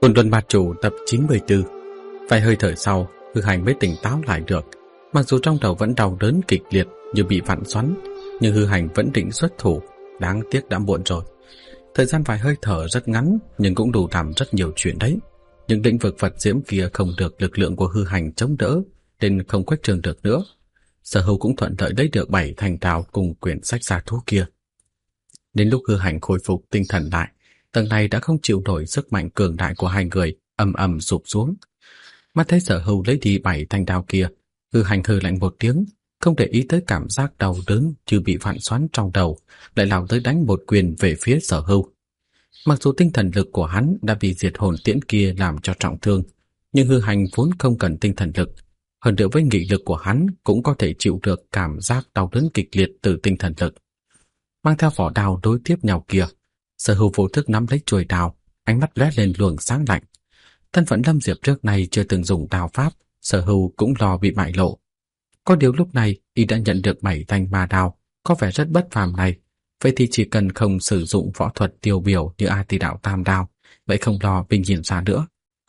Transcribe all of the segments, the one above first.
Côn Luân Ma Chủ tập 94. Vài hơi thở sau, Hư Hành mới tỉnh táo lại được. Mặc dù trong đầu vẫn đau đớn kịch liệt như bị vặn xoắn, nhưng Hư Hành vẫn định xuất thủ. Đáng tiếc đã muộn rồi. Thời gian vài hơi thở rất ngắn, nhưng cũng đủ làm rất nhiều chuyện đấy. Nhưng lĩnh vực Phật diễm kia không được lực lượng của Hư Hành chống đỡ, nên không khuếch trương được nữa. Sở Hưu cũng thuận lợi lấy được 7 thành trào cùng quyển sách gia thú kia. Đến lúc Hư Hành khôi phục tinh thần lại, tầng này đã không chịu nổi sức mạnh cường đại của hai người, ầm ầm sụp xuống. Mắt thấy Sở Hưu lấy đi 7 thanh đao kia, Hư Hành hừ lạnh một tiếng, không để ý tới cảm giác đau đớn như bị vặn xoắn trong đầu, lại lao tới đánh một quyền về phía Sở Hưu. Mặc dù tinh thần lực của hắn đã bị diệt hồn tiễn kia làm cho trọng thương, nhưng Hư Hành vốn không cần tinh thần lực, hơn nữa với nghị lực của hắn cũng có thể chịu được cảm giác đau đớn kịch liệt từ tinh thần lực. Mang theo vỏ đao đối tiếp nhau kia, Sở Hưu vô thức nắm lấy chuôi đao, ánh mắt lóe lên luồng sáng lạnh. Thân phận Lâm Diệp trước này chưa từng dùng đao pháp, Sở Hưu cũng lo bị bại lộ. Có điều lúc này y đã nhận được 7 thanh ma đao, có vẻ rất bất phàm này, vậy thì chỉ cần không sử dụng võ thuật tiêu biểu như A Tỳ Đạo Tam Đao, vậy không lo bình hiển ra nữa.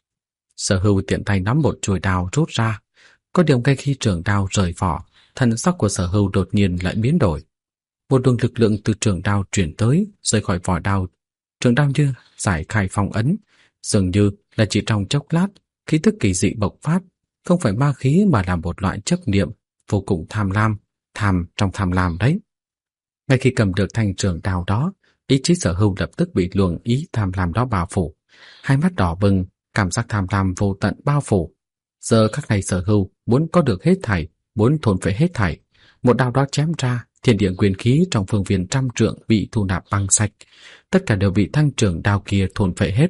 Sở Hưu tiện tay nắm một chuôi đao rút ra, có điều ngay khi trường đao rời vỏ, thần sắc của Sở Hưu đột nhiên lại biến đổi. Một luồng lực lượng từ trường đao truyền tới, rời khỏi vỏ đao. Trường đao như giải khai phong ấn, dường như là chỉ trong chốc lát, khí tức kỳ dị bộc phát, không phải ma khí mà là một loại chấp niệm vô cùng tham lam, tham trong tham lam đấy. Ngay khi cầm được thanh trường đao đó, ý chí Sở Hưu lập tức bị luồng ý tham lam đó bao phủ. Hai mắt đỏ bừng, cảm giác tham lam vô tận bao phủ. Giờ khắc này Sở Hưu muốn có được hết thảy, muốn thôn phệ hết thảy. Một đao đó chém ra, thiên địa quyền khí trong phương viên 100 trượng bị thu nạp băng sạch, tất cả đều bị thanh trường đao kia thôn phệ hết.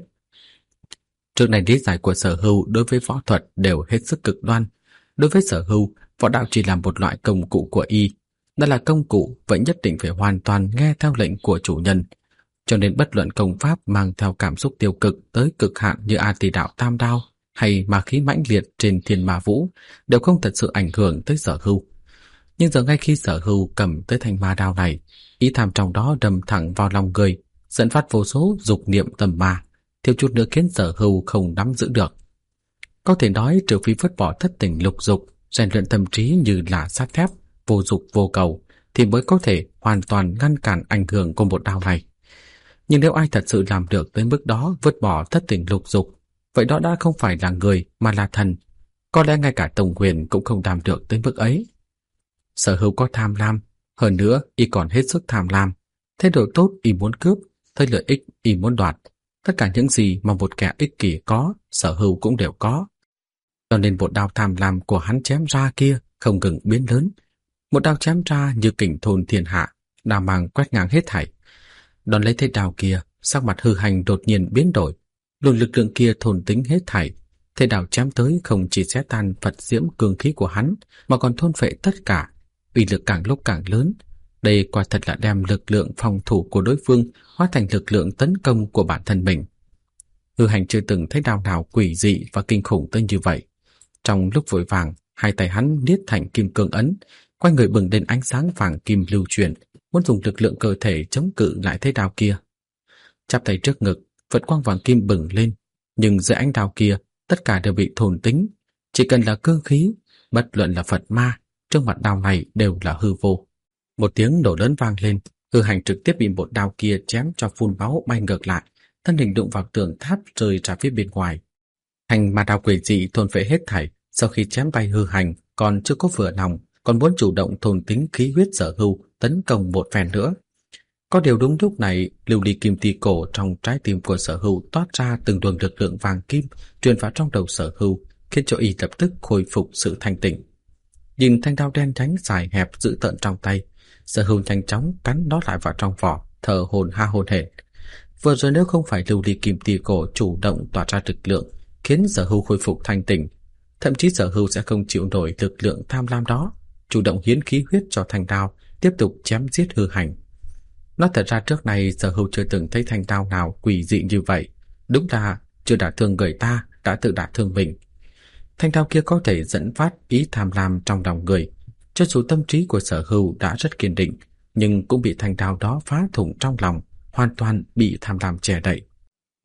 Trước này lý giải của Sở Hưu đối với võ thuật đều hết sức cực đoan. Đối với Sở Hưu, võ đạo chỉ là một loại công cụ của y. Đó là công cụ, vậy nhất định phải hoàn toàn nghe theo lệnh của chủ nhân. Cho nên bất luận công pháp mang theo cảm xúc tiêu cực tới cực hạn như A Tỳ Đạo Tam Đao hay ma khí mãnh liệt trên Thiên Ma Vũ đều không thật sự ảnh hưởng tới Sở Hưu. Nhưng giờ ngay khi Sở Hưu cầm tới thanh ma đao này, ý tham trong đó đâm thẳng vào lòng người, dẫn phát vô số dục niệm tầm ma, thiếu chút nữa khiến Sở Hưu không nắm giữ được. Có thể nói trừ phi vứt bỏ thất tình lục dục, rèn luyện tâm trí như là sắt thép, vô dục vô cầu, thì mới có thể hoàn toàn ngăn cản ảnh hưởng của một đao này. Nhưng nếu ai thật sự làm được tới mức đó, vứt bỏ thất tình lục dục, vậy đó đã không phải là người mà là thần. Có lẽ ngay cả Tổng Huyền cũng không làm được tới mức ấy. Sở Hưu có tham lam, hơn nữa y còn hết sức tham lam. Thế đổi tốt y muốn cướp, thấy lợi ích y muốn đoạt. Tất cả những gì mà một kẻ ích kỷ có, Sở Hưu cũng đều có. Cho nên một đao tham lam của hắn chém ra kia không ngừng biến lớn. Một đao chém ra như kình thôn thiên hạ, đao mang quét ngang hết thảy. Đón lấy thế đao kia, sắc mặt Hư Hành đột nhiên biến đổi. Luồng lực lượng kia thôn tính hết thảy. Thế đao chém tới không chỉ xé tan Phật diễm cương khí của hắn, mà còn thôn phệ tất cả. Uy lực càng lúc càng lớn. Đây quả thật là đem lực lượng phòng thủ của đối phương hóa thành lực lượng tấn công của bản thân mình. Hư Hành chưa từng thấy đao nào quỷ dị và kinh khủng tới như vậy. Trong lúc vội vàng, hai tay hắn niết thành kim cương ấn, quanh người bừng lên ánh sáng vàng kim lưu chuyển, muốn dùng lực lượng cơ thể chống cự lại thế đao kia. Chắp tay trước ngực, Phật quang vàng kim bừng lên, nhưng dưới ánh đao kia, tất cả đều bị thôn tính. Chỉ cần là cương khí, bất luận là Phật ma, trước mặt đao này đều là hư vô. Một tiếng nổ lớn vang lên, Hư Hành trực tiếp bị một đao kia chém cho phun máu bay ngược lại, thân hình đụng vào tường tháp rơi ra phía bên ngoài. Thanh ma đao quỷ dị thôn phệ hết thảy, sau khi chém bay Hư Hành còn chưa có vừa lòng, còn muốn chủ động thôn tính khí huyết Sở Hưu tấn công một phen nữa. Có điều đúng lúc này, lưu ly kim ti cổ trong trái tim của Sở Hưu toát ra từng luồng lực lượng vàng kim truyền vào trong đầu Sở Hưu, khiến cho y lập tức khôi phục sự thanh tịnh. Nhìn thanh đao đen nhánh dài hẹp dữ tợn trong tay, Sở Hưu nhanh chóng cắn nó lại vào trong vỏ, thở hổn hển. Vừa rồi nếu không phải lưu ly kim ti cổ chủ động tỏa ra lực lượng, khiến Sở Hưu khôi phục thanh tịnh, thậm chí Sở Hưu sẽ không chịu nổi lực lượng tham lam đó, chủ động hiến khí huyết cho thanh đao, tiếp tục chém giết Hư Hành. Nói thật ra trước này Sở Hưu chưa từng thấy thanh đao nào quỷ dị như vậy, đúng là chưa đả thương người ta đã tự đả thương mình. Thanh đao kia có thể dẫn phát ý tham lam trong lòng người, cho dù tâm trí của Sở Hưu đã rất kiên định, nhưng cũng bị thanh đao đó phá thủng trong lòng, hoàn toàn bị tham lam che đậy.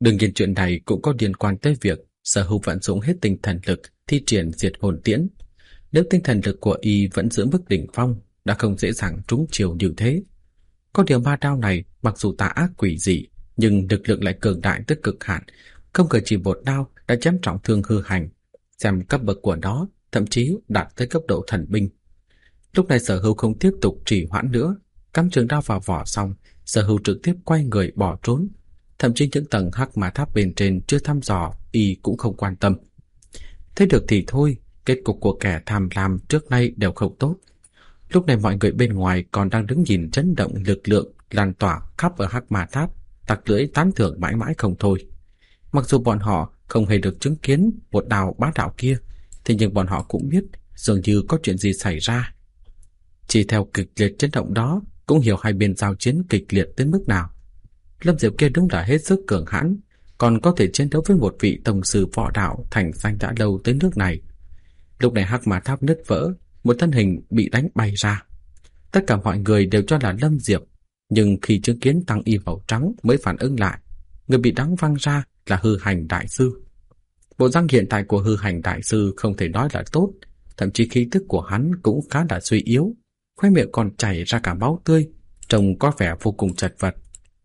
Đương nhiên chuyện này cũng có liên quan tới việc Sở Hưu vận dụng hết tinh thần lực thi triển diệt hồn tiễn. Nếu tinh thần lực của y vẫn giữ mức đỉnh phong, đã không dễ dàng trúng chiều như thế. Có điều ma đao này mặc dù tà ác quỷ dị, nhưng lực lượng lại cường đại tới cực hạn, không ngờ chỉ một đao đã chém trọng thương Hư Hành. Xem cấp bậc của nó thậm chí đạt tới cấp độ thần binh. Lúc này Sở Hưu không tiếp tục trì hoãn nữa, cắm trường đao vào vỏ xong, Sở Hưu trực tiếp quay người bỏ trốn. Thậm chí những tầng hắc ma tháp bên trên chưa thăm dò, y cũng không quan tâm. Thế được thì thôi, kết cục của kẻ tham lam trước nay đều không tốt. Lúc này mọi người bên ngoài còn đang đứng nhìn chấn động lực lượng lan tỏa khắp ở hắc ma tháp, tặc lưỡi tán thưởng mãi mãi không thôi. Mặc dù bọn họ không hề được chứng kiến một đao bá đạo kia, thế nhưng bọn họ cũng biết dường như có chuyện gì xảy ra. Chỉ theo kịch liệt chấn động đó cũng hiểu hai bên giao chiến kịch liệt đến mức nào. Lâm Diệp kia đúng là hết sức cường hãn, còn có thể chiến đấu với một vị tông sư võ đạo thành danh đã lâu tới nước này. Lúc này hắc ma tháp nứt vỡ, một thân hình bị đánh bay ra. Tất cả mọi người đều cho là Lâm Diệp, nhưng khi chứng kiến tăng y màu trắng mới phản ứng lại, người bị đánh văng ra là Hư Hành đại sư. Bộ răng hiện tại của Hư Hành đại sư không thể nói là tốt, thậm chí khí tức của hắn cũng khá là suy yếu, khóe miệng còn chảy ra cả máu tươi, trông có vẻ vô cùng chật vật.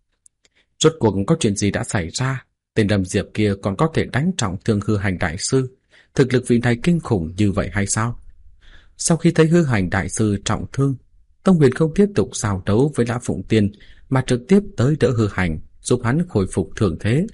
Rốt cuộc có chuyện gì đã xảy ra? Tên Lâm Diệp kia còn có thể đánh trọng thương Hư Hành đại sư, thực lực vị này kinh khủng như vậy hay sao? Sau khi thấy Hư Hành đại sư trọng thương, Tông Huyền không tiếp tục giao đấu với Lã Phụng Tiên mà trực tiếp tới đỡ Hư Hành, giúp hắn khôi phục thường thế.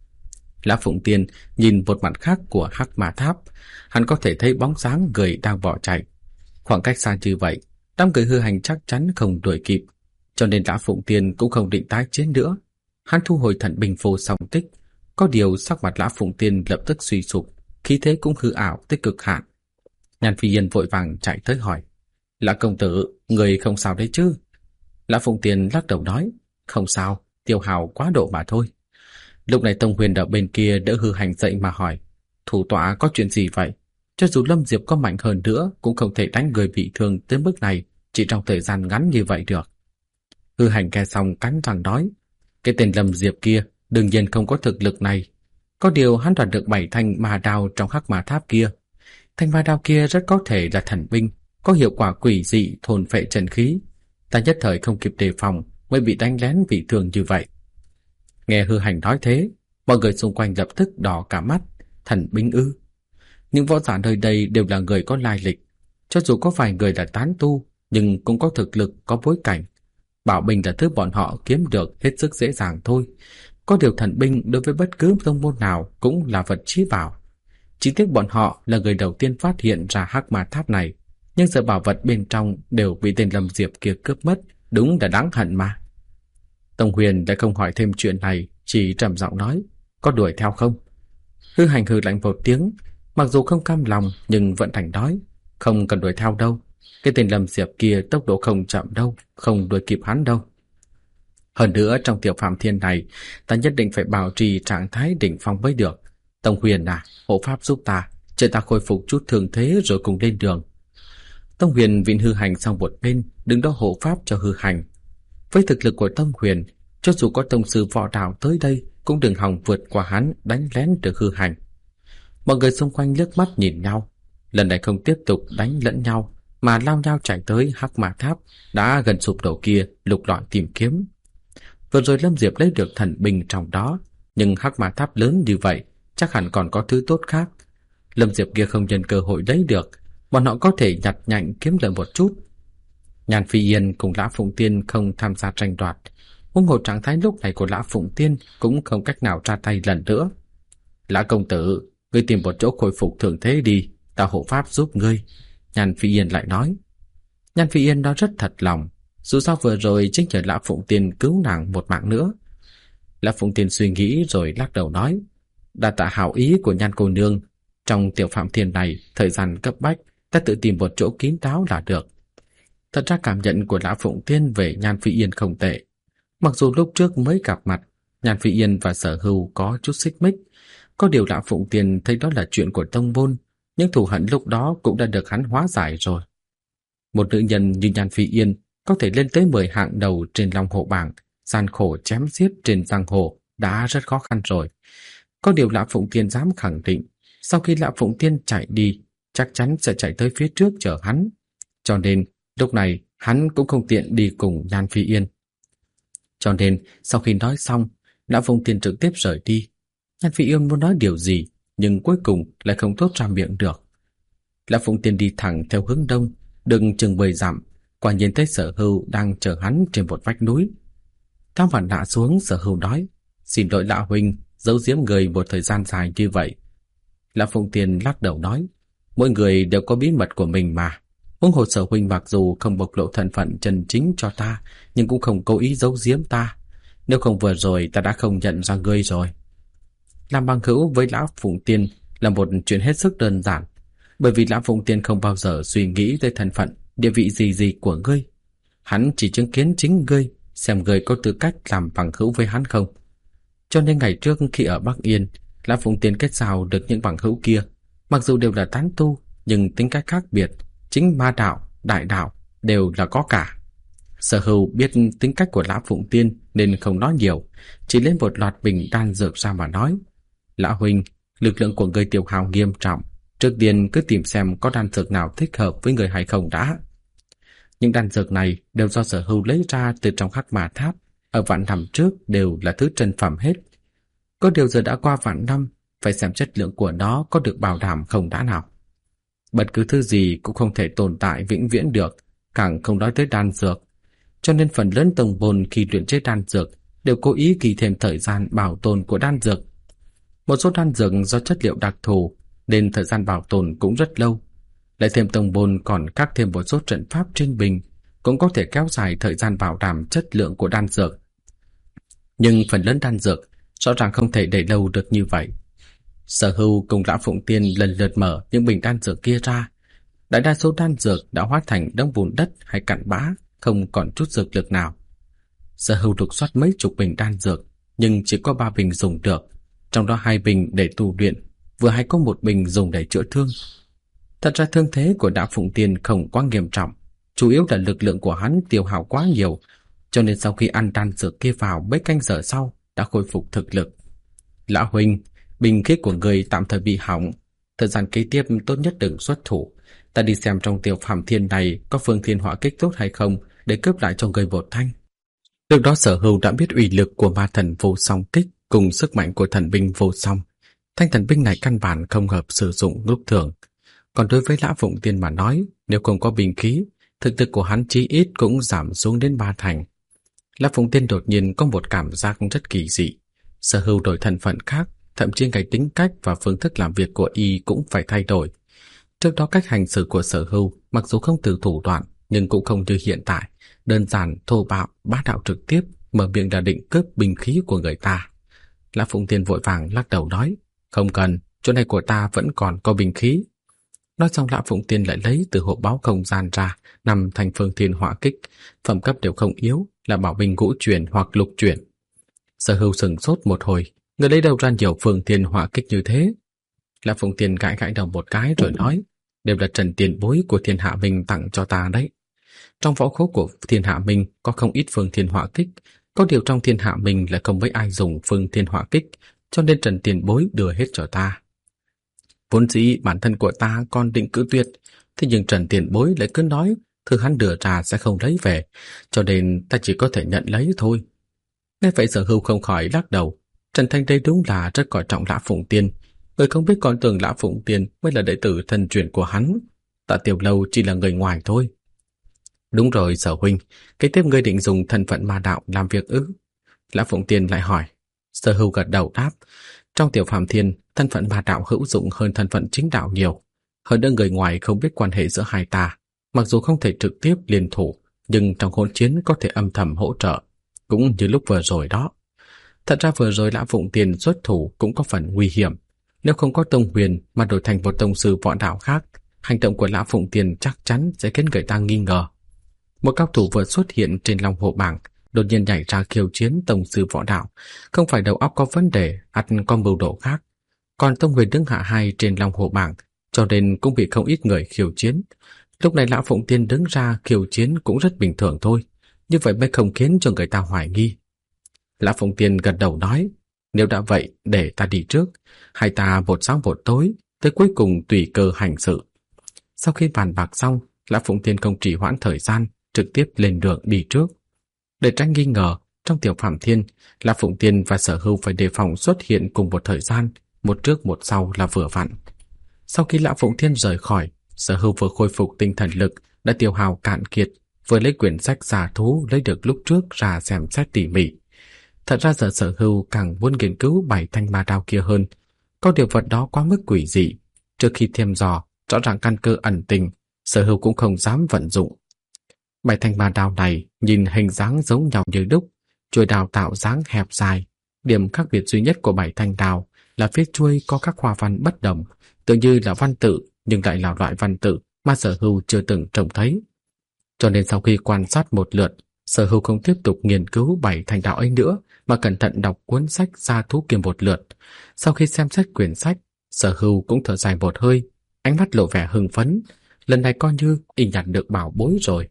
Lã Phụng Tiên nhìn một mặt khác của hắc ma tháp, hắn có thể thấy bóng dáng người đang bỏ chạy. Khoảng cách xa như vậy, đám người Hư Hành chắc chắn không đuổi kịp, cho nên Lã Phụng Tiên cũng không định tái chiến nữa. Hắn thu hồi thần binh vô song tích, có điều sắc mặt Lã Phụng Tiên lập tức suy sụp, khí thế cũng hư ảo tới cực hạn. Nhan Phi Yên vội vàng chạy tới hỏi: Lã công tử, người không sao đấy chứ? Lã Phụng Tiên lắc đầu nói: Không sao, tiêu hào quá độ mà thôi. Lúc này Tông Huyền ở bên kia đỡ Hư Hành dậy mà hỏi: Thủ tọa có chuyện gì vậy? Cho dù Lâm Diệp có mạnh hơn nữa cũng không thể đánh người bị thương tới mức này chỉ trong thời gian ngắn như vậy được. Hư Hành nghe xong cắn răng nói: Cái tên Lâm Diệp kia đương nhiên không có thực lực này. Có điều hắn đoạt được 7 thanh ma đao trong hắc ma tháp kia. Thanh ma đao kia rất có thể là thần binh, có hiệu quả quỷ dị thôn phệ chân khí. Ta nhất thời không kịp đề phòng mới bị đánh lén bị thương như vậy. Nghe Hư Hành nói thế, mọi người xung quanh lập tức đỏ cả mắt. Thần binh ư? Những võ giả nơi đây đều là người có lai lịch, cho dù có vài người là tán tu, nhưng cũng có thực lực, có bối cảnh. Bảo binh là thứ bọn họ kiếm được hết sức dễ dàng thôi. Có điều thần binh đối với bất cứ tông môn nào cũng là vật chí bảo. Chỉ tiếc bọn họ là người đầu tiên phát hiện ra hắc ma tháp này, nhưng giờ bảo vật bên trong đều bị tên Lâm Diệp kia cướp mất, đúng là đáng hận mà. Tông Huyền đã không hỏi thêm chuyện này, chỉ trầm giọng nói: Có đuổi theo không? Hư Hành hừ lạnh một tiếng, mặc dù không cam lòng nhưng vẫn đành nói: Không cần đuổi theo đâu. Cái tên Lâm Diệp kia tốc độ không chậm đâu, không đuổi kịp hắn đâu. Hơn nữa trong tiểu phàm thiên này, ta nhất định phải bảo trì trạng thái đỉnh phong mới được. Tông Huyền à, hộ pháp giúp ta, chờ ta khôi phục chút thương thế rồi cùng lên đường. Tông Huyền vịn Hư Hành sang một bên, đứng đó hộ pháp cho Hư Hành. Với thực lực của Tông Huyền, cho dù có tông sư võ đạo tới đây, cũng đừng hòng vượt qua hắn đánh lén được Hư Hành. Mọi người xung quanh liếc mắt nhìn nhau, lần này không tiếp tục đánh lẫn nhau, mà lao nhau chạy tới hắc ma tháp đã gần sụp đổ kia lục lọi tìm kiếm. Vừa rồi Lâm Diệp lấy được thần binh trong đó, nhưng hắc ma tháp lớn như vậy, chắc hẳn còn có thứ tốt khác. Lâm Diệp kia không nhân cơ hội lấy được, bọn họ có thể nhặt nhạnh kiếm lợi một chút. Nhan Phi Yên cùng Lã Phụng Tiên không tham gia tranh đoạt, huống hồ trạng thái lúc này của Lã Phụng Tiên cũng không cách nào ra tay lần nữa. Lã công tử, ngươi tìm một chỗ khôi phục thường thế đi, ta hộ pháp giúp ngươi. Nhan Phi Yên lại nói. Nhan Phi Yên đó rất thật lòng, dù sao vừa rồi chính nhờ Lã Phụng Tiên cứu nàng một mạng nữa. Lã Phụng Tiên suy nghĩ rồi lắc đầu nói: Đa tạ hảo ý của Nhan cô nương, trong tiểu phạm thiên này thời gian cấp bách, ta tự tìm một chỗ kín đáo là được. Thật ra cảm nhận của Lã Phụng Tiên về Nhan Phi Yên không tệ. Mặc dù lúc trước mới gặp mặt, Nhan Phi Yên và Sở Hưu có chút xích mích, có điều Lã Phụng Tiên thấy đó là chuyện của tông môn, nhưng thù hận lúc đó cũng đã được hắn hóa giải rồi. Một nữ nhân như Nhan Phi Yên có thể lên tới 10 hạng đầu trên Long Hổ bảng, gian khổ chém giết trên giang hồ, đã rất khó khăn rồi. Có điều Lã Phụng Tiên dám khẳng định, sau khi Lã Phụng Tiên chạy đi, chắc chắn sẽ chạy tới phía trước chờ hắn. Cho nên, lúc này hắn cũng không tiện đi cùng Nhan Phi Yên. Cho nên, sau khi nói xong, Lã Phụng Tiên trực tiếp rời đi. Nhan Phi Yên muốn nói điều gì, nhưng cuối cùng lại không thốt ra miệng được. Lã Phụng Tiên đi thẳng theo hướng đông, đừng chừng 10 dặm, quả nhiên thấy Sở Hưu đang chờ hắn trên một vách núi. Tháo mặt nạ xuống, Sở Hưu nói: "Xin lỗi Lã huynh, giấu giếm người một thời gian dài như vậy." Lã Phụng Tiên lắc đầu nói: "Mỗi người đều có bí mật của mình mà. Huống hồ Sở huynh mặc dù không bộc lộ thân phận chân chính cho ta, nhưng cũng không cố ý giấu giếm ta. Nếu không vừa rồi ta đã không nhận ra ngươi rồi." Làm bằng hữu với Lã Phụng Tiên là một chuyện hết sức đơn giản, bởi vì Lã Phụng Tiên không bao giờ suy nghĩ tới thân phận, địa vị gì của ngươi. Hắn chỉ chứng kiến chính ngươi, xem ngươi có tư cách làm bằng hữu với hắn không. Cho nên ngày trước khi ở Bắc Yên, Lã Phụng Tiên kết giao được những bằng hữu kia, mặc dù đều là tán tu, nhưng tính cách khác biệt, chính ma đạo, đại đạo đều là có cả. Sở Hưu biết tính cách của Lã Phụng Tiên nên không nói nhiều, chỉ lấy một loạt bình đan dược ra mà nói: "Lã huynh, lực lượng của người tiêu hao nghiêm trọng, trước tiên cứ tìm xem có đan dược nào thích hợp với người hay không đã." Những đan dược này đều do Sở Hưu lấy ra từ trong Hắc Ma Tháp, ở vạn năm trước đều là thứ chân phẩm hết. Có điều giờ đã qua vạn năm, phải xem chất lượng của nó có được bảo đảm không đã nào. Bất cứ thứ gì cũng không thể tồn tại vĩnh viễn được, càng không nói tới đan dược. Cho nên phần lớn tông môn khi luyện chế đan dược đều cố ý ghi thêm thời gian bảo tồn của đan dược. Một số đan dược do chất liệu đặc thù nên thời gian bảo tồn cũng rất lâu. Lại thêm tông môn còn khắc thêm một số trận pháp trên bình, cũng có thể kéo dài thời gian bảo đảm chất lượng của đan dược. Nhưng phần lớn đan dược rõ ràng không thể để lâu được như vậy. Sở Hưu cùng Lã Phụng Tiên lần lượt mở những bình đan dược kia ra. Đại đa số đan dược đã hóa thành đống bùn đất hay cặn bã, không còn chút dược lực nào. Sở Hưu lục soát mấy chục bình đan dược, nhưng chỉ có 3 bình dùng được, trong đó 2 bình để tu luyện, vừa hay có 1 bình dùng để chữa thương. Thật ra thương thế của Lã Phụng Tiên không quá nghiêm trọng, chủ yếu là lực lượng của hắn tiêu hao quá nhiều, cho nên sau khi ăn đan dược kia vào mấy canh giờ sau đã khôi phục thực lực. "Lã huynh, bình khí của người tạm thời bị hỏng, thời gian kế tiếp tốt nhất đừng xuất thủ. Ta đi xem trong Tiểu Phàm Thiên này có phương thiên hỏa kích tốt hay không để cướp lại cho người một thanh." Lúc đó Sở Hưu đã biết uy lực của ma thần vô song kích cùng sức mạnh của thần binh vô song. Thanh thần binh này căn bản không hợp sử dụng lúc thường. Còn đối với Lã Phụng Tiên mà nói, nếu không có binh khí, thực lực của hắn chí ít cũng giảm xuống đến 3 thành. Lã Phụng Tiên đột nhiên có một cảm giác rất kỳ dị. Sở Hưu đổi thân phận khác, thậm chí ngay tính cách và phương thức làm việc của y cũng phải thay đổi. Trước đó cách hành xử của Sở Hưu mặc dù không từ thủ đoạn, nhưng cũng không như hiện tại, đơn giản, thô bạo, bá đạo trực tiếp, mở miệng là định cướp binh khí của người ta. Lã Phụng Tiên vội vàng lắc đầu nói: "Không cần, chỗ này của ta vẫn còn có binh khí." Nói xong Lã Phụng Tiên lại lấy từ hộp báu không gian ra 5 thành phương thiên hỏa kích, phẩm cấp đều không yếu, là bảo binh ngũ chuyển hoặc lục chuyển. Sở Hưu sừng sốt một hồi, người lấy đâu ra nhiều phương thiên hỏa kích như thế? Lã Phụng Tiên gãi gãi đầu một cái rồi nói: "Đều là Trần tiền bối của Thiên Hạ Minh tặng cho ta đấy. Trong võ khố của Thiên Hạ Minh có không ít phương thiên hỏa kích, có điều trong Thiên Hạ Minh lại không mấy ai dùng phương thiên hỏa kích, cho nên Trần tiền bối đưa hết cho ta. Vốn dĩ bản thân của ta còn định cự tuyệt, thế nhưng Trần tiền bối lại cứ nói thứ hắn đưa ra sẽ không lấy về, cho nên ta chỉ có thể nhận lấy thôi." Nghe vậy Sở Hưu không khỏi lắc đầu. Trần Thanh đây đúng là rất coi trọng Lã Phụng Tiên, người không biết còn tưởng Lã Phụng Tiên mới là đệ tử thân truyền của hắn. Tạ Tiểu Lâu chỉ là người ngoài thôi. "Đúng rồi Sở huynh, kế tiếp ngươi định dùng thân phận ma đạo làm việc ư?" Lã Phụng Tiên lại hỏi. Sở Hưu gật đầu đáp: "Trong Tiểu Phàm Thiên, thân phận ma đạo hữu dụng hơn thân phận chính đạo nhiều. Hơn nữa người ngoài không biết quan hệ giữa hai ta, mặc dù không thể trực tiếp liên thủ, nhưng trong hỗn chiến có thể âm thầm hỗ trợ, cũng như lúc vừa rồi đó." Thật ra vừa rồi Lã Phụng Tiên xuất thủ cũng có phần nguy hiểm. Nếu không có tông huyền mà đổi thành một tông sư võ đạo khác, hành động của Lã Phụng Tiên chắc chắn sẽ khiến người ta nghi ngờ. Một cao thủ vừa xuất hiện trên Long Hồ bảng, đột nhiên nhảy ra khiêu chiến tông sư võ đạo, không phải đầu óc có vấn đề, ắt có mưu đồ khác. Còn tông huyền đứng hạ 2 trên Long Hồ bảng, cho nên cũng bị không ít người khiêu chiến. Lúc này Lã Phụng Tiên đứng ra khiêu chiến cũng rất bình thường thôi, như vậy mới không khiến cho người ta hoài nghi. Lã Phụng Tiên gật đầu nói: Nếu đã vậy, để ta đi trước, hay ta một sáng một tối, tới cuối cùng tùy cơ hành sự. Sau khi bàn bạc xong, Lã Phụng Tiên không trì hoãn thời gian, trực tiếp lên đường đi trước. Để tránh nghi ngờ, trong Tiểu Phạm Thiên, Lã Phụng Tiên và Sở Hưu phải đề phòng xuất hiện cùng một thời gian, một trước một sau là vừa vặn. Sau khi Lã Phụng Thiên rời khỏi, Sở Hưu vừa khôi phục tinh thần lực đã tiêu hao cạn kiệt, vừa lấy quyển sách giả thú lấy được lúc trước ra xem xét tỉ mỉ. Thật ra giờ Sở Hưu càng muốn nghiên cứu 7 thanh ma đao kia hơn. Có điều vật đó quá mức quỷ dị. Trước khi thăm dò, rõ ràng căn cơ ẩn tình, Sở Hưu cũng không dám vận dụng. 7 thanh ma đao này nhìn hình dáng giống nhau như đúc, chuôi đao tạo dáng hẹp dài. Điểm khác biệt duy nhất của 7 thanh đao là phía chuôi có các hoa văn bất đồng, tưởng như là văn tự nhưng lại là loại văn tự mà Sở Hưu chưa từng trông thấy. Cho nên sau khi quan sát một lượt, Sở Hưu không tiếp tục nghiên cứu 7 thanh đao ấy nữa, mà cẩn thận đọc cuốn sách Gia Thú Kiếm một lượt. Sau khi xem xét quyển sách, Sở Hưu cũng thở dài một hơi, ánh mắt lộ vẻ hưng phấn. Lần này coi như y nhặt được bảo bối rồi.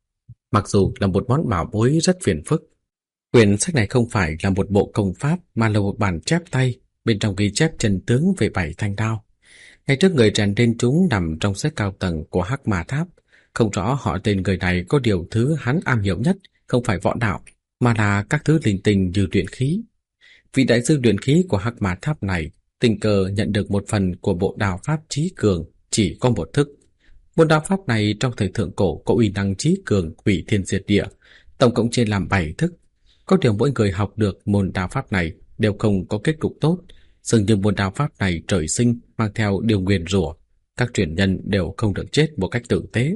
Mặc dù là một món bảo bối rất phiền phức, quyển sách này không phải là một bộ công pháp mà là một bản chép tay, bên trong ghi chép chân tướng về 7 thanh đao. Ngay trước người rèn lên chúng nằm trong xếp cao tầng của Hắc Ma Tháp. Không rõ họ tên người này, có điều thứ hắn am hiểu nhất không phải võ đạo, mà là các thứ linh tinh như luyện khí. Vị đại sư luyện khí của Hắc Ma Tháp này tình cờ nhận được một phần của bộ đao pháp chí cường, chỉ có một thức. Bộ đao pháp này trong thời thượng cổ có uy năng chí cường, hủy thiên diệt địa, tổng cộng chia làm 7 thức. Có điều mỗi người học được môn đao pháp này đều không có kết cục tốt, dường như môn đao pháp này trời sinh mang theo điều nguyền rủa, các truyền nhân đều không được chết một cách tử tế.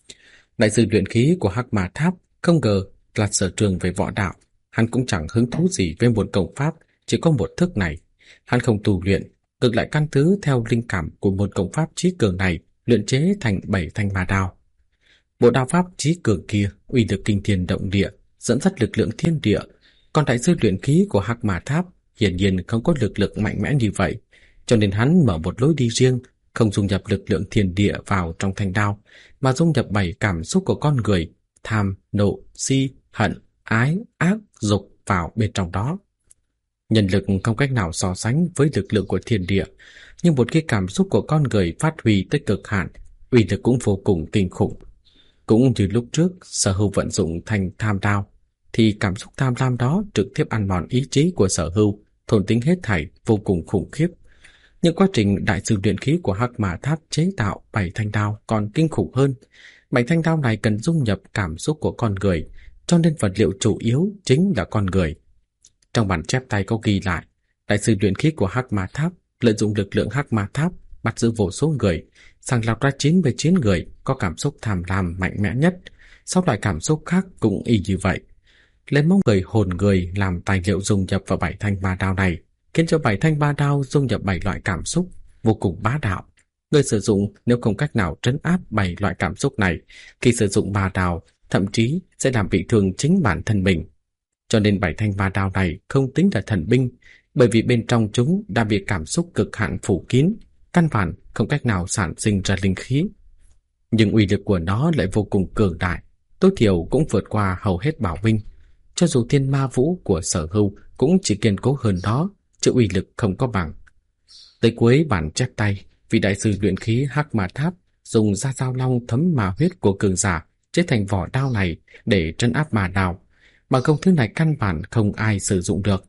Đại sư luyện khí của Hắc Ma Tháp không ngờ là sở trường về võ đạo, hắn cũng chẳng hứng thú gì với một công pháp chỉ có một thức này. Hắn không tu luyện, ngược lại căn cứ theo linh cảm của một công pháp chí cường này luyện chế thành 7 thanh ma đao. Bộ đao pháp chí cường kia uy lực kinh thiên động địa, dẫn dắt lực lượng thiên địa, còn đại sư luyện khí của Hắc Ma Tháp hiển nhiên không có lực lượng mạnh mẽ như vậy, cho nên hắn mở một lối đi riêng, không dung nhập lực lượng thiên địa vào trong thanh đao, mà dung nhập 7 cảm xúc của con người: tham, nộ, si, hận, ái, ác, dục vào bên trong đó. Nhân lực không cách nào so sánh với lực lượng của thiên địa, nhưng một khi cảm xúc của con người phát huy tới cực hạn, uy lực cũng vô cùng kinh khủng. Cũng như lúc trước Sở Hưu vận dụng thanh tham đao, thì cảm xúc tham lam đó trực tiếp ăn mòn ý chí của Sở Hưu, thôn tính hết thảy, vô cùng khủng khiếp. Nhưng quá trình đại sư luyện khí của Hắc Ma Tháp chế tạo 7 thanh đao còn kinh khủng hơn. 7 thanh đao này cần dung nhập cảm xúc của con người, cho nên vật liệu chủ yếu chính là con người. Trong bản chép tay có ghi lại, đại sư luyện khí của Hắc Ma Tháp lợi dụng lực lượng Hắc Ma Tháp bắt giữ vô số người, sàng lọc ra 99 người có cảm xúc tham lam mạnh mẽ nhất. 6 loại cảm xúc khác cũng y như vậy. Lấy máu người hồn người làm tài liệu dung nhập vào 7 thanh ma đao này, khiến cho 7 thanh ma đao dung nhập 7 loại cảm xúc, vô cùng bá đạo. Người sử dụng nếu không cách nào trấn áp 7 loại cảm xúc này, khi sử dụng ma đao, thậm chí sẽ làm bị thương chính bản thân mình. Cho nên 7 thanh ma đao này không tính là thần binh, bởi vì bên trong chúng đã bị cảm xúc cực hạn phủ kín, căn bản không cách nào sản sinh ra linh khí. Nhưng uy lực của nó lại vô cùng cường đại, tối thiểu cũng vượt qua hầu hết bảo binh. Cho dù thiên ma vũ của Sở Hưu cũng chỉ kiên cố hơn đó, chứ uy lực không có bằng. Tới cuối bản chép tay, vị đại sư luyện khí Hắc Ma Tháp dùng da dao long thấm ma huyết của cường giả chế thành vỏ đao này để trấn áp ma đao, mà công thứ này căn bản không ai sử dụng được.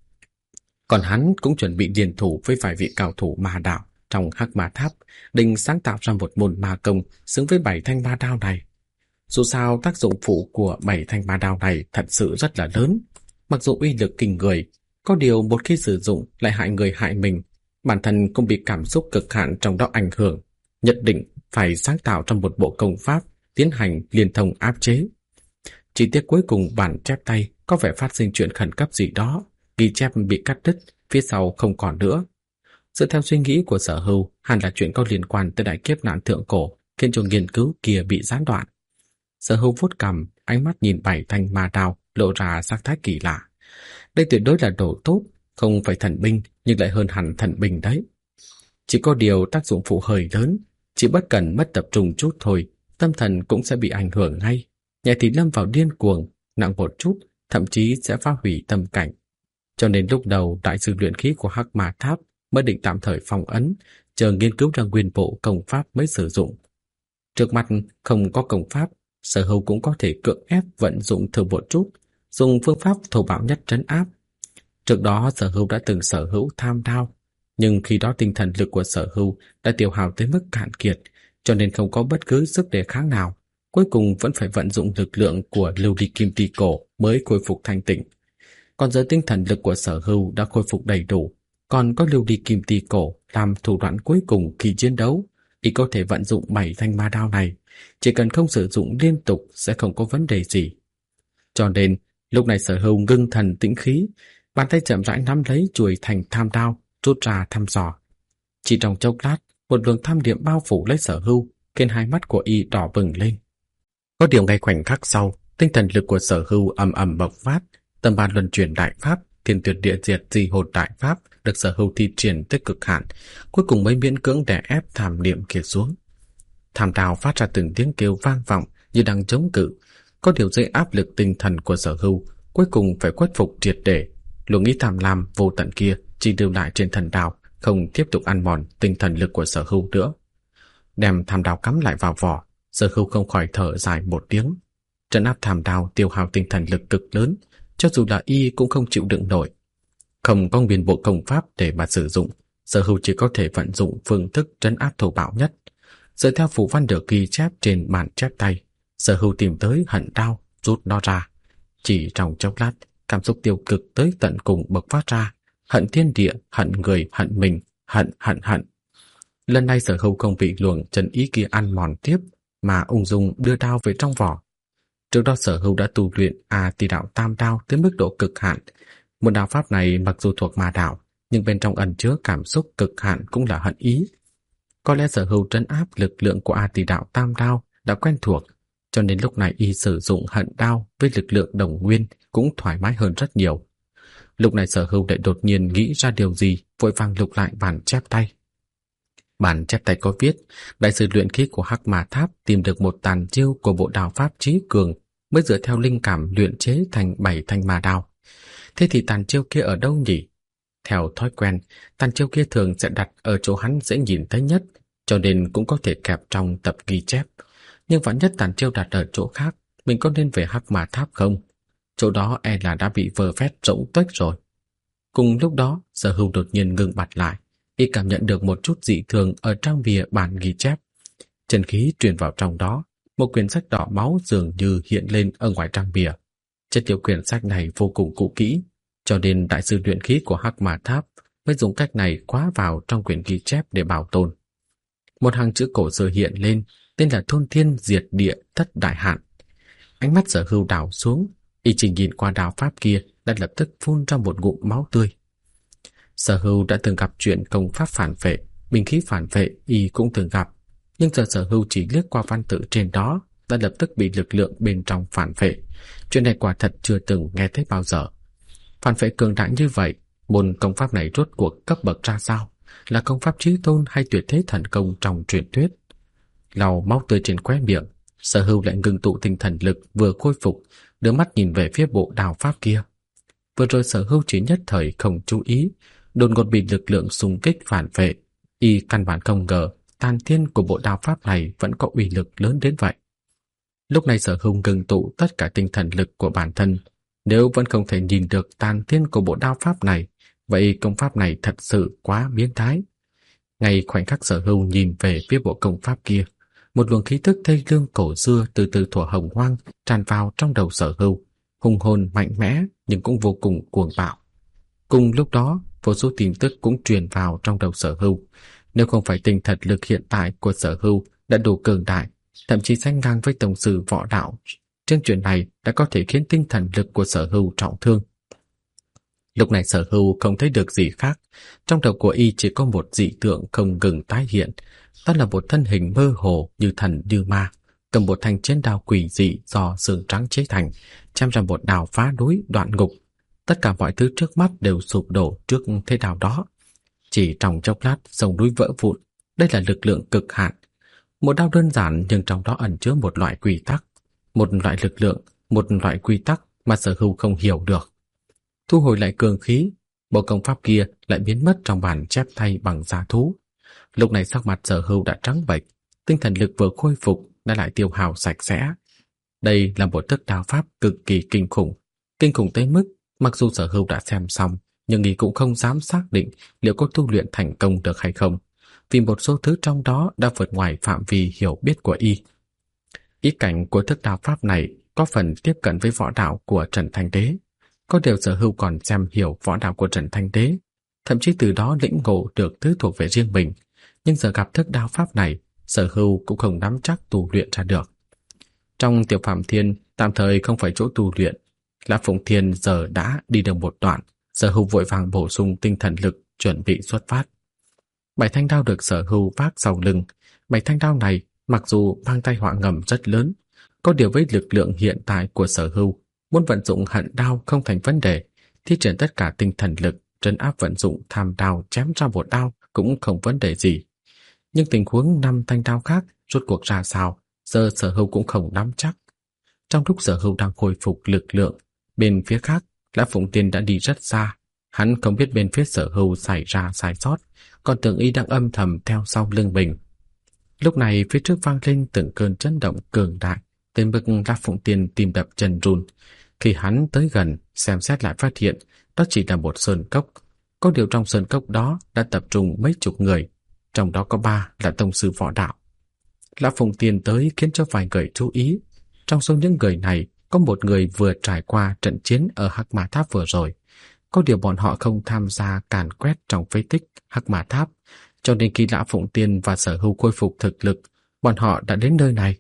Còn hắn cũng chuẩn bị điền thủ với vài vị cao thủ ma đạo trong Hắc Ma Tháp, định sáng tạo ra một môn ma công xứng với 7 thanh ma đao này. Dù sao tác dụng phụ của 7 thanh ma đao này thật sự rất là lớn, mặc dù uy lực kinh người, có điều một khi sử dụng lại hại người hại mình, bản thân cũng bị cảm xúc cực hạn trong đó ảnh hưởng, nhất định phải sáng tạo trong một bộ công pháp tiến hành liên thông áp chế. Chi tiết cuối cùng bản chép tay có vẻ phát sinh chuyện khẩn cấp gì đó, ghi chép bị cắt đứt, phía sau không còn nữa. Dựa theo suy nghĩ của Sở Hưu, hẳn là chuyện có liên quan tới đại kiếp nạn thượng cổ, khiến cho nghiên cứu kia bị gián đoạn. Sở Hưu vuốt cằm, ánh mắt nhìn 7 thanh ma đao lộ ra sắc thái kỳ lạ. Đây tuyệt đối là đồ tốt, không phải thần binh nhưng lại hơn hẳn thần binh đấy. Chỉ có điều tác dụng phụ hơi lớn, chỉ bất cần mất tập trung chút thôi, tâm thần cũng sẽ bị ảnh hưởng ngay. Nhẹ thì lâm vào điên cuồng, nặng một chút thậm chí sẽ phá hủy tâm cảnh. Cho nên lúc đầu đại sư luyện khí của Hắc Ma Tháp mới định tạm thời phong ấn, chờ nghiên cứu ra nguyên bộ công pháp mới sử dụng. Trước mặt không có công pháp, Sở Hưu cũng có thể cưỡng ép vận dụng thử một chút, dùng phương pháp thô bạo nhất trấn áp. Trước đó Sở Hưu đã từng sở hữu tham đao, nhưng khi đó tinh thần lực của Sở Hưu đã tiêu hao tới mức cạn kiệt, cho nên không có bất cứ sức đề kháng nào. Cuối cùng vẫn phải vận dụng lực lượng của lưu ly kim ti cổ mới khôi phục thanh tịnh. Còn giờ tinh thần lực của Sở Hưu đã khôi phục đầy đủ, còn có lưu ly kim ti cổ làm thủ đoạn cuối cùng khi chiến đấu, y có thể vận dụng 7 thanh ma đao này, chỉ cần không sử dụng liên tục sẽ không có vấn đề gì. Cho nên, lúc này Sở Hưu ngưng thần tĩnh khí, bàn tay chậm rãi nắm lấy chuôi thành tham đao, rút ra thăm dò. Chỉ trong chốc lát, một luồng tham niệm bao phủ lấy Sở Hưu, khiến hai mắt của y đỏ bừng lên. Có điều ngay khoảnh khắc sau, tinh thần lực của Sở Hưu ầm ầm bộc phát, tâm bàn luân chuyển đại pháp, thiên tuyệt địa diệt di hồn đại pháp được Sở Hưu thi triển tới cực hạn, cuối cùng mới miễn cưỡng đè ép tham niệm kia xuống. Tham đao phát ra từng tiếng kêu vang vọng như đang chống cự. Có điều dưới áp lực tinh thần của Sở Hưu, cuối cùng phải khuất phục triệt để. Luồng ý tham lam vô tận kia chỉ lưu lại trên thần đao, không tiếp tục ăn mòn tinh thần lực của Sở Hưu nữa. Đem tham đao cắm lại vào vỏ, Sở Hưu không khỏi thở dài một tiếng. Trấn áp tham đao tiêu hao tinh thần lực cực lớn, cho dù là y cũng không chịu đựng nổi. Không có nguyên bộ công pháp để mà sử dụng, Sở Hưu chỉ có thể vận dụng phương thức trấn áp thô bạo nhất. Dựa theo phù văn được ghi chép trên bản chép tay, Sở Hưu tìm tới hận đao, rút nó ra. Chỉ trong chốc lát, cảm xúc tiêu cực tới tận cùng bộc phát ra, hận thiên địa, hận người, hận mình, hận. Lần này Sở Hưu không bị luồng chân ý kia ăn mòn tiếp, mà ung dung đưa đao về trong vỏ. Trước đó Sở Hưu đã tu luyện A Tỳ đạo tam đao tới mức độ cực hạn. Một đao pháp này mặc dù thuộc ma đạo, nhưng bên trong ẩn chứa cảm xúc cực hạn cũng là hận ý. Có lẽ Sở Hưu trấn áp lực lượng của A Tỳ đạo tam đao đã quen thuộc, cho nên lúc này y sử dụng hận đao với lực lượng đồng nguyên cũng thoải mái hơn rất nhiều. Lúc này Sở Hưu lại đột nhiên nghĩ ra điều gì, vội vàng lục lại bản chép tay. Bản chép tay có viết, đại sư luyện khí của Hắc Ma Tháp tìm được một tàn chiêu của bộ đao pháp trí cường, mới dựa theo linh cảm luyện chế thành 7 thanh ma đao. Thế thì tàn chiêu kia ở đâu nhỉ? Theo thói quen, tàn chiêu kia thường sẽ đặt ở chỗ hắn dễ nhìn thấy nhất, cho nên cũng có thể kẹp trong tập ghi chép. Nhưng vạn nhất tàn chiêu đặt ở chỗ khác, mình có nên về Hắc Ma Tháp không? Chỗ đó e là đã bị vơ vét rỗng tuếch rồi. Cùng lúc đó, Sở Hưu đột nhiên ngừng bặt lại, y cảm nhận được một chút dị thường ở trong bìa bản ghi chép. Chân khí truyền vào trong đó, một quyển sách đỏ máu dường như hiện lên ở ngoài trang bìa. Chất liệu quyển sách này vô cùng cũ kỹ, cho nên đại sư luyện khí của Hắc Ma Tháp mới dùng cách này khóa vào trong quyển ghi chép để bảo tồn. Một hàng chữ cổ xưa hiện lên, tên là Thôn Thiên Diệt Địa Thất Đại Hạn. Ánh mắt Sở Hưu đảo xuống, y chỉ nhìn qua đao pháp kia đã lập tức phun ra một ngụm máu tươi. Sở Hưu đã từng gặp chuyện công pháp phản vệ, binh khí phản vệ y cũng từng gặp, nhưng giờ Sở Hưu chỉ liếc qua văn tự trên đó đã lập tức bị lực lượng bên trong phản vệ. Chuyện này quả thật chưa từng nghe thấy bao giờ. Phản vệ cường đại như vậy, môn công pháp này rốt cuộc cấp bậc ra sao? Là công pháp chí tôn hay tuyệt thế thần công trong truyền thuyết? Lau máu tươi trên khóe miệng, Sở Hưu lại ngưng tụ tinh thần lực vừa khôi phục, đưa mắt nhìn về phía bộ đao pháp kia. Vừa rồi Sở Hưu chỉ nhất thời không chú ý, đột ngột bị lực lượng xung kích phản vệ. Y căn bản không ngờ tàn thiên của bộ đao pháp này vẫn có uy lực lớn đến vậy. Lúc này Sở Hưu ngưng tụ tất cả tinh thần lực của bản thân. Nếu vẫn không thể nhìn được tàn thiên của bộ đao pháp này, vậy công pháp này thật sự quá biến thái. Ngay khoảnh khắc Sở Hưu nhìn về phía bộ công pháp kia, một luồng khí tức thê lương cổ xưa từ từ thuở hồng hoang tràn vào trong đầu Sở Hưu, hùng hồn mạnh mẽ nhưng cũng vô cùng cuồng bạo. Cùng lúc đó, vô số tin tức cũng truyền vào trong đầu Sở Hưu. Nếu không phải tinh thần lực hiện tại của Sở Hưu đã đủ cường đại, thậm chí sánh ngang với tổng sư võ đạo, trên chuyện này đã có thể khiến tinh thần lực của Sở Hưu trọng thương. Lúc này Sở Hưu không thấy được gì khác, trong đầu của y chỉ có một dị tượng không ngừng tái hiện, đó là một thân hình mơ hồ như thần như ma, cầm một thanh chiến đao quỷ dị do xương trắng chế thành, chém ra một đao phá núi đoạn ngục. Tất cả mọi thứ trước mắt đều sụp đổ trước thế đao đó. Chỉ trong chốc lát sông núi vỡ vụn. Đây là lực lượng cực hạn. Một đao đơn giản nhưng trong đó ẩn chứa một loại quy tắc, một loại lực lượng, một loại quy tắc mà Sở Hưu không hiểu được. thu hồi lại cường khí, bộ công pháp kia lại biến mất trong bản chép tay bằng da thú. Lúc này sắc mặt Sở Hưu đã trắng bệch, tinh thần lực vừa khôi phục đã lại tiêu hao sạch sẽ. Đây là một thức đao pháp cực kỳ kinh khủng tới mức mặc dù Sở Hưu đã xem xong, nhưng y cũng không dám xác định liệu có tu luyện thành công được hay không, vì một số thứ trong đó đã vượt ngoài phạm vi hiểu biết của y. Ý cảnh của thức đao pháp này có phần tiếp cận với võ đạo của Trần Thanh Đế, có điều Sở Hưu còn xem hiểu võ đạo của Trần Thanh Đế, thậm chí từ đó lĩnh ngộ được thứ thuộc về riêng mình. Nhưng giờ gặp thức đao pháp này, Sở Hưu cũng không nắm chắc tu luyện ra được. Trong Tiểu Phạm Thiên tạm thời không phải chỗ tu luyện, Lã Phụng Thiên giờ đã đi được một đoạn. Sở Hưu vội vàng bổ sung tinh thần lực chuẩn bị xuất phát. 7 thanh đao được Sở Hưu vác sau lưng. 7 thanh đao này mặc dù mang tai họa ngầm rất lớn, có điều với lực lượng hiện tại của Sở Hưu, muốn vận dụng hận đao không thành vấn đề, thi triển tất cả tinh thần lực trấn áp vận dụng tham đao chém ra một đao cũng không vấn đề gì. Nhưng tình huống 5 thanh đao khác rốt cuộc ra sao, giờ Sở Hưu cũng không nắm chắc. Trong lúc Sở Hưu đang hồi phục lực lượng, bên phía khác, Lã Phụng Tiên đã đi rất xa. Hắn không biết bên phía Sở Hưu xảy ra sai sót, còn tưởng y đang âm thầm theo sau lưng mình. Lúc này phía trước vang lên từng cơn chấn động cường đại, tới mức Lã Phụng Tiên tim đập chân run. Khi hắn tới gần, xem xét lại phát hiện đó chỉ là một sơn cốc. Có điều trong sơn cốc đó đã tập trung mấy chục người, trong đó có 3 là tông sư võ đạo. Lã Phụng Tiên tới khiến cho vài người chú ý. Trong số những người này, có một người vừa trải qua trận chiến ở Hắc Ma Tháp vừa rồi. Có điều bọn họ không tham gia càn quét trong phế tích Hắc Ma Tháp, cho nên khi Lã Phụng Tiên và Sở Hưu khôi phục thực lực, bọn họ đã đến nơi này.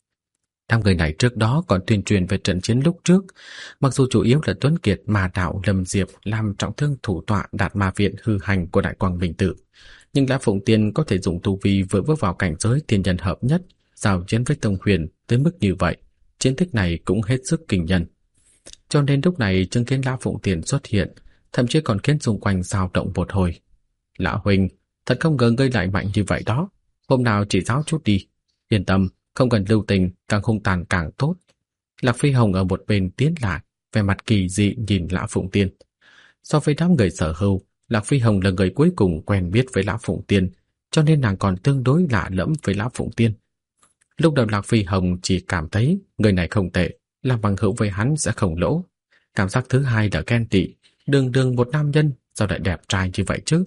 5 người này trước đó còn tuyên truyền về trận chiến lúc trước, mặc dù chủ yếu là Tuấn Kiệt, Ma Đạo, Lâm Diệp làm trọng thương thủ tọa Đạt Ma Viện hư hành của Đại Quang Minh Tự, nhưng Lã Phụng Tiên có thể dùng tu vi vừa bước vào cảnh giới thiên nhân hợp nhất, giao chiến với Tông Huyền tới mức như vậy, chiến tích này cũng hết sức kinh nhân. Cho nên lúc này chứng kiến Lã Phụng Tiên xuất hiện, thậm chí còn khiến xung quanh dao động một hồi. Lã huynh, thật không ngờ ngươi lại mạnh như vậy đó, hôm nào chỉ giáo chút đi, yên tâm, không cần lưu tình, càng hung tàn càng tốt. Lạc Phi Hồng ở một bên tiến lại, vẻ mặt kỳ dị nhìn Lã Phụng Tiên. So với đám người Sở Hưu, Lạc Phi Hồng là người cuối cùng quen biết với Lã Phụng Tiên, cho nên nàng còn tương đối lạ lẫm với Lã Phụng Tiên. Lúc đầu Lạc Phi Hồng chỉ cảm thấy người này không tệ, làm bằng hữu với hắn sẽ không lỗ. Cảm giác thứ hai là ghen tị, đường một nam nhân sao lại đẹp trai như vậy chứ?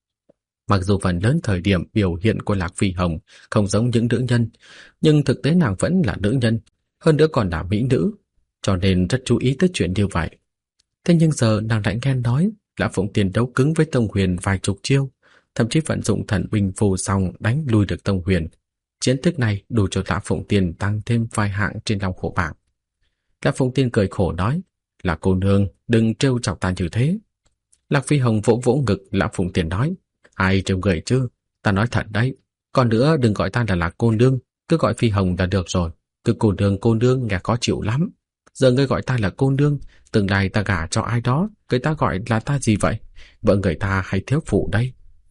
Mặc dù phần lớn thời điểm biểu hiện của Lạc Phi Hồng không giống những nữ nhân, nhưng thực tế nàng vẫn là nữ nhân, hơn nữa còn là mỹ nữ, cho nên rất chú ý tới chuyện như vậy. Thế nhưng giờ nàng lại nghe nói Lã Phụng Tiên đấu cứng với Tông Huyền vài chục chiêu, thậm chí vận dụng thần binh phù song đánh lui được Tông Huyền. Chiến tích này đủ cho Lã Phụng Tiên tăng thêm vài hạng trên Long Hổ bảng. Lã Phụng Tiên cười khổ nói, là cô nương, đừng trêu chọc ta như thế. Lạc Phi Hồng vỗ vỗ ngực Lã Phụng Tiên nói, ai trêu người chứ, ta nói thật đấy. Còn nữa đừng gọi ta là Lạc cô nương, cứ gọi Phi Hồng là được rồi. Cứ cô nương nghe khó chịu lắm. Giờ ngươi gọi ta là cô nương, tương lai ta gả cho ai đó, người ta gọi là ta gì vậy? Vợ người ta hay thiếu phụ đây?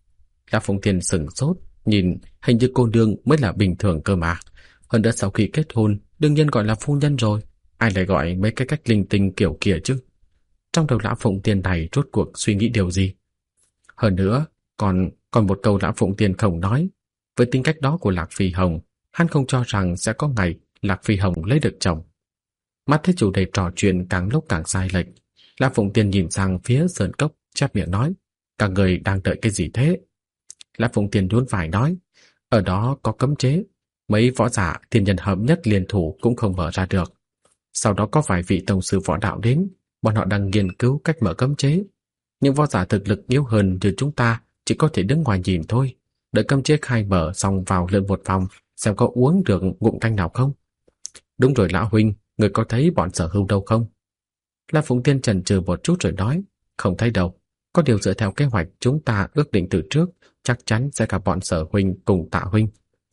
Lã Phụng Tiên sửng sốt, nhìn hình như cô nương mới là bình thường cơ mà. Hơn nữa sau khi kết hôn, đương nhiên gọi là phu nhân rồi. Ai lại gọi mấy cái cách linh tinh kiểu kia chứ? Trong đầu Lã Phụng Tiên này rốt cuộc suy nghĩ điều gì? Hơn nữa, còn một câu Lã Phụng Tiên không nói. Với tính cách đó của Lạc Phi Hồng, hắn không cho rằng sẽ có ngày Lạc Phi Hồng lấy được chồng. Mắt thấy chủ đề trò chuyện càng lúc càng sai lệch, Lã Phụng Tiên nhìn sang phía sơn cốc, chép miệng nói, các người đang đợi cái gì thế? Lã Phụng Tiên nhún vai nói, ở đó có cấm chế, mấy võ giả thiên nhân hợp nhất liên thủ cũng không mở ra được. Sau đó có vài vị tông sư võ đạo đến, bọn họ đang nghiên cứu cách mở cấm chế. Những võ giả thực lực yếu hơn như chúng ta chỉ có thể đứng ngoài nhìn thôi, đợi cấm chế khai mở xong vào lượn một vòng, xem có uống được ngụm canh nào không. Đúng rồi Lã huynh, người có thấy bọn Sở Hưu đâu không? Lã Phụng Tiên chần chừ một chút rồi nói, không thấy đâu. Có điều dựa theo kế hoạch chúng ta ước định từ trước, chắc chắn sẽ gặp bọn Sở huynh cùng Tạ huynh.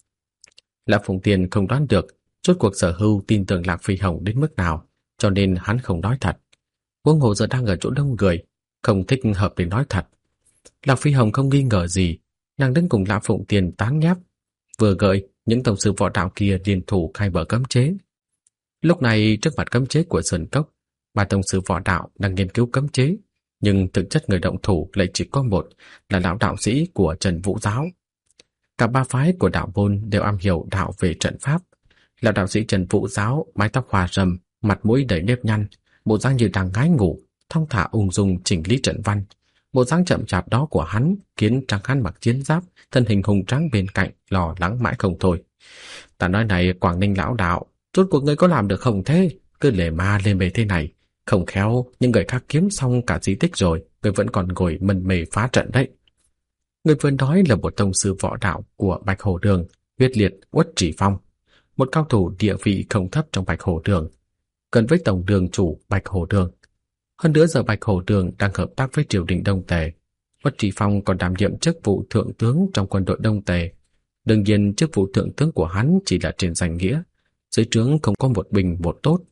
Lã Phụng Tiên không đoán được rốt cuộc Sở Hưu tin tưởng Lạc Phi Hồng đến mức nào, cho nên hắn không nói thật. Huống hồ giờ đang ở chỗ đông người, không thích hợp để nói thật. Lạc Phi Hồng không nghi ngờ gì, nàng đứng cùng Lã Phụng Tiên tán nháp, vừa gợi những tổng sư võ đạo kia liên thủ khai mở cấm chế. Lúc này trước mặt cấm chế của sơn cốc, Ba tông sư võ đạo đang nghiên cứu cấm chế, nhưng thực chất người động thủ lại chỉ có một, là lão đạo sĩ của Trần Vũ giáo. Cả ba phái của đạo môn đều am hiểu đạo về trận pháp. Lão đạo sĩ Trần Vũ giáo mái tóc hoa râm, mặt mũi đầy nếp nhăn, bộ dáng như đang ngái ngủ, thong thả ung dung chỉnh lý trận văn. Bộ dáng chậm chạp đó của hắn khiến Trang hắn mặc chiến giáp, thân hình hùng tráng bên cạnh lo lắng mãi không thôi. Ta nói này, Quảng Ninh lão đạo, rốt cuộc ngươi có làm được không thế? Cứ lề ma lên bề thế này, không khéo nhưng người khác kiếm xong cả di tích rồi, ngươi vẫn còn ngồi mân mê phá trận đấy. Người vừa nói là một tông sư võ đạo của Bạch Hổ Đường, Huyết Liệt Uất Chỉ Phong, một cao thủ địa vị không thấp trong Bạch Hổ Đường, gần với tổng đường chủ Bạch Hổ Đường. Hơn nữa giờ Bạch Hổ Đường đang hợp tác với triều đình Đông Tề. Uất Chỉ Phong còn đảm nhiệm chức vụ thượng tướng trong quân đội Đông Tề. Đương nhiên chức vụ thượng tướng của hắn chỉ là trên danh nghĩa, dưới trướng không có một bình một tốt.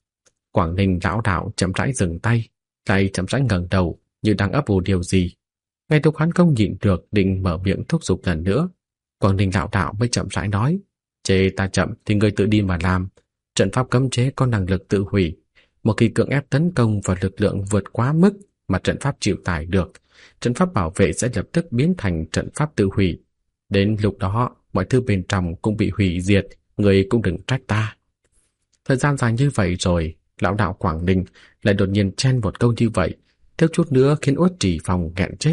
Quảng Ninh lão đạo chậm rãi dừng tay, lại chậm rãi ngẩng đầu như đang ấp ủ điều gì. Ngay lúc hắn không nhịn được định mở miệng thúc giục lần nữa, Quảng Ninh lão đạo mới chậm rãi nói: "Chê ta chậm thì ngươi tự đi mà làm. Trận pháp cấm chế có năng lực tự hủy. Một khi cưỡng ép tấn công và lực lượng vượt quá mức mà trận pháp chịu tải được, trận pháp bảo vệ sẽ lập tức biến thành trận pháp tự hủy. Đến lúc đó, mọi thứ bên trong cũng bị hủy diệt, người cũng đừng trách ta." Thời gian dài như vậy rồi, lão đạo Quảng Ninh lại đột nhiên chen một câu như vậy, thiếu chút nữa khiến Uất Chỉ Phong nghẹn chết.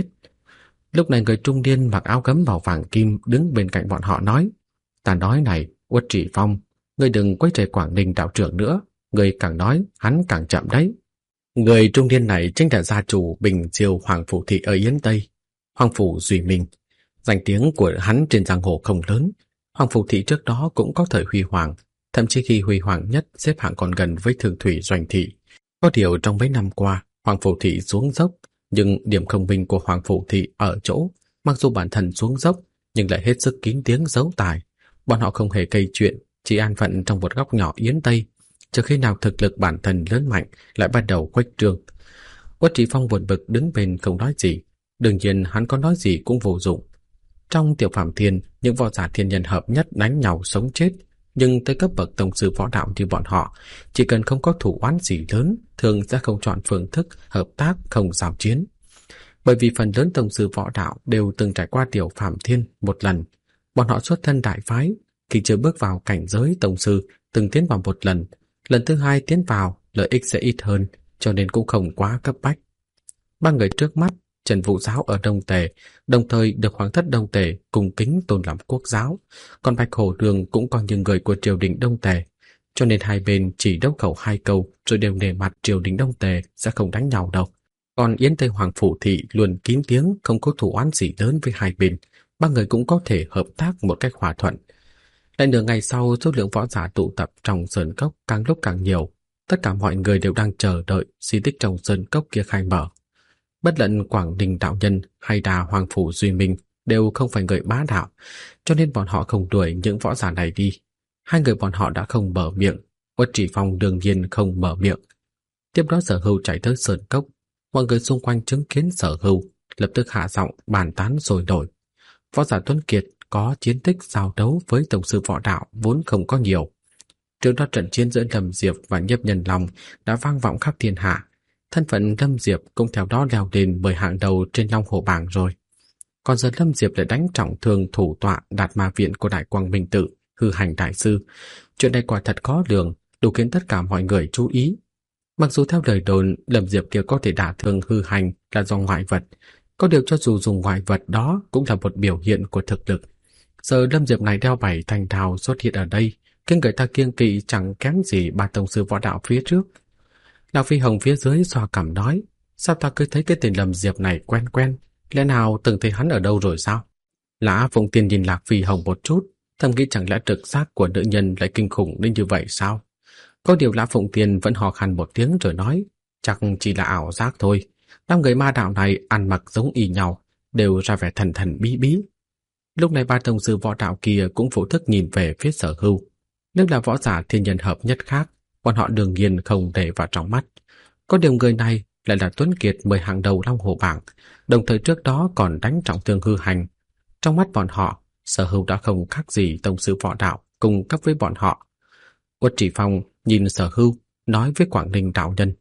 Lúc này người trung niên mặc áo gấm màu vàng kim đứng bên cạnh bọn họ nói: "Ta nói này, Uất Chỉ Phong, ngươi đừng quấy rầy Quảng Ninh đạo trưởng nữa, ngươi càng nói hắn càng chậm đấy." Người trung niên này chính là gia chủ Bình Diêu Hoàng Phủ Thị ở Yến Tây, Hoàng Phủ Duy Minh. Danh tiếng của hắn trên giang hồ không lớn. Hoàng Phủ Thị trước đó cũng có thời huy hoàng, thậm chí khi huy hoàng nhất xếp hạng còn gần với Thường Thủy Doanh Thị. Có điều trong mấy năm qua, Hoàng Phủ Thị xuống dốc, nhưng điểm không bình của Hoàng Phủ Thị ở chỗ, mặc dù bản thân xuống dốc, nhưng lại hết sức kín tiếng giấu tài. Bọn họ không hề gây chuyện, chỉ an phận trong một góc nhỏ Yến Tây, chờ khi nào thực lực bản thân lớn mạnh lại bắt đầu khuếch trương. Uất Chỉ Phong buồn bực đứng bên không nói gì. Đương nhiên hắn có nói gì cũng vô dụng. Trong Tiểu Phàm Thiên, những võ giả thiên nhân hợp nhất đánh nhau sống chết, nhưng tới cấp bậc tông sư võ đạo như bọn họ, chỉ cần không có thủ oán gì lớn, thường sẽ không chọn phương thức hợp tác không giao chiến. Bởi vì phần lớn tông sư võ đạo đều từng trải qua Tiểu Phàm Thiên một lần. Bọn họ xuất thân đại phái, khi chưa bước vào cảnh giới tông sư, từng tiến vào một lần, lần thứ hai tiến vào, lợi ích sẽ ít hơn, cho nên cũng không quá cấp bách. Ba người trước mắt, Trần Vũ giáo ở Đông Tề, đồng thời được Hoàng thất Đông Tề cung kính tôn làm quốc giáo, còn Bạch Hổ Đường cũng coi như người của triều đình Đông Tề, cho nên hai bên chỉ đấu khẩu hai câu rồi đều nể mặt triều đình Đông Tề sẽ không đánh nhau đâu. Còn Yến Tây Hoàng Phủ Thị luôn kín tiếng, không có thủ oán gì lớn với hai bên, ba người cũng có thể hợp tác một cách hòa thuận. Lại nửa ngày sau, số lượng võ giả tụ tập trong sơn cốc càng lúc càng nhiều. Tất cả mọi người đều đang chờ đợi di tích trong sơn cốc kia khai mở. Bất luận Quảng Ninh đạo nhân hay Đà Hoàng Phủ Duy Minh đều không phải người bá đạo, cho nên bọn họ không đuổi những võ giả này đi. Hai người bọn họ đã không mở miệng, Uất Chỉ Phong đương nhiên không mở miệng. Tiếp đó Sở Hưu chạy tới sơn cốc, mọi người xung quanh chứng kiến Sở Hưu, lập tức hạ giọng bàn tán rồi đổi. Võ giả tuấn kiệt có chiến tích giao đấu với tổng sư võ đạo vốn không có nhiều. Trước đó trận chiến giữa Lâm Diệp và Nhiếp Nhân Long đã vang vọng khắp thiên hạ. Thân phận Lâm Diệp cũng theo đó leo lên 10 hạng đầu trên Long Hổ bảng rồi. Còn giờ Lâm Diệp lại đánh trọng thương thủ tọa Đạt Ma Viện của Đại Quang Minh Tự, Hư Hành Đại Sư. Chuyện này quả thật khó lường, đủ khiến tất cả mọi người chú ý. Mặc dù theo lời đồn Lâm Diệp kia có thể đả thương Hư Hành là do ngoại vật, có điều cho dù dùng ngoại vật đó cũng là một biểu hiện của thực lực. Giờ Lâm Diệp này đeo 7 thanh thao xuất hiện ở đây, khiến người ta kiêng kỵ chẳng kém gì ba tông sư võ đạo phía trước. Lạc Phi Hồng phía dưới xoa cằm nói: "Sao ta cứ thấy cái tên Lâm Diệp này quen quen, lẽ nào từng thấy hắn ở đâu rồi sao?" Lã Phụng Tiên nhìn Lạc Phi Hồng một chút, thầm nghĩ chẳng lẽ trực giác của nữ nhân lại kinh khủng đến như vậy sao? Có điều Lã Phụng Tiên vẫn hò khan một tiếng rồi nói: "Chắc chỉ là ảo giác thôi. Năm người ma đạo này ăn mặc giống y nhau, đều ra vẻ thần thần bí bí." Lúc này ba tông sư võ đạo kia cũng vô thức nhìn về phía Sở Hưu. Nếu là võ giả thiên nhân hợp nhất khác, bọn họ đương nhiên không để vào trong mắt. Có điều người này lại là tuấn kiệt 10 hàng đầu Long Hổ bảng, đồng thời trước đó còn đánh trọng thương Hư Hành. Trong mắt bọn họ, Sở Hưu đã không khác gì tông sư võ đạo cùng cấp với bọn họ. Uất Chỉ Phong nhìn Sở Hưu, nói với Quảng Ninh đạo nhân: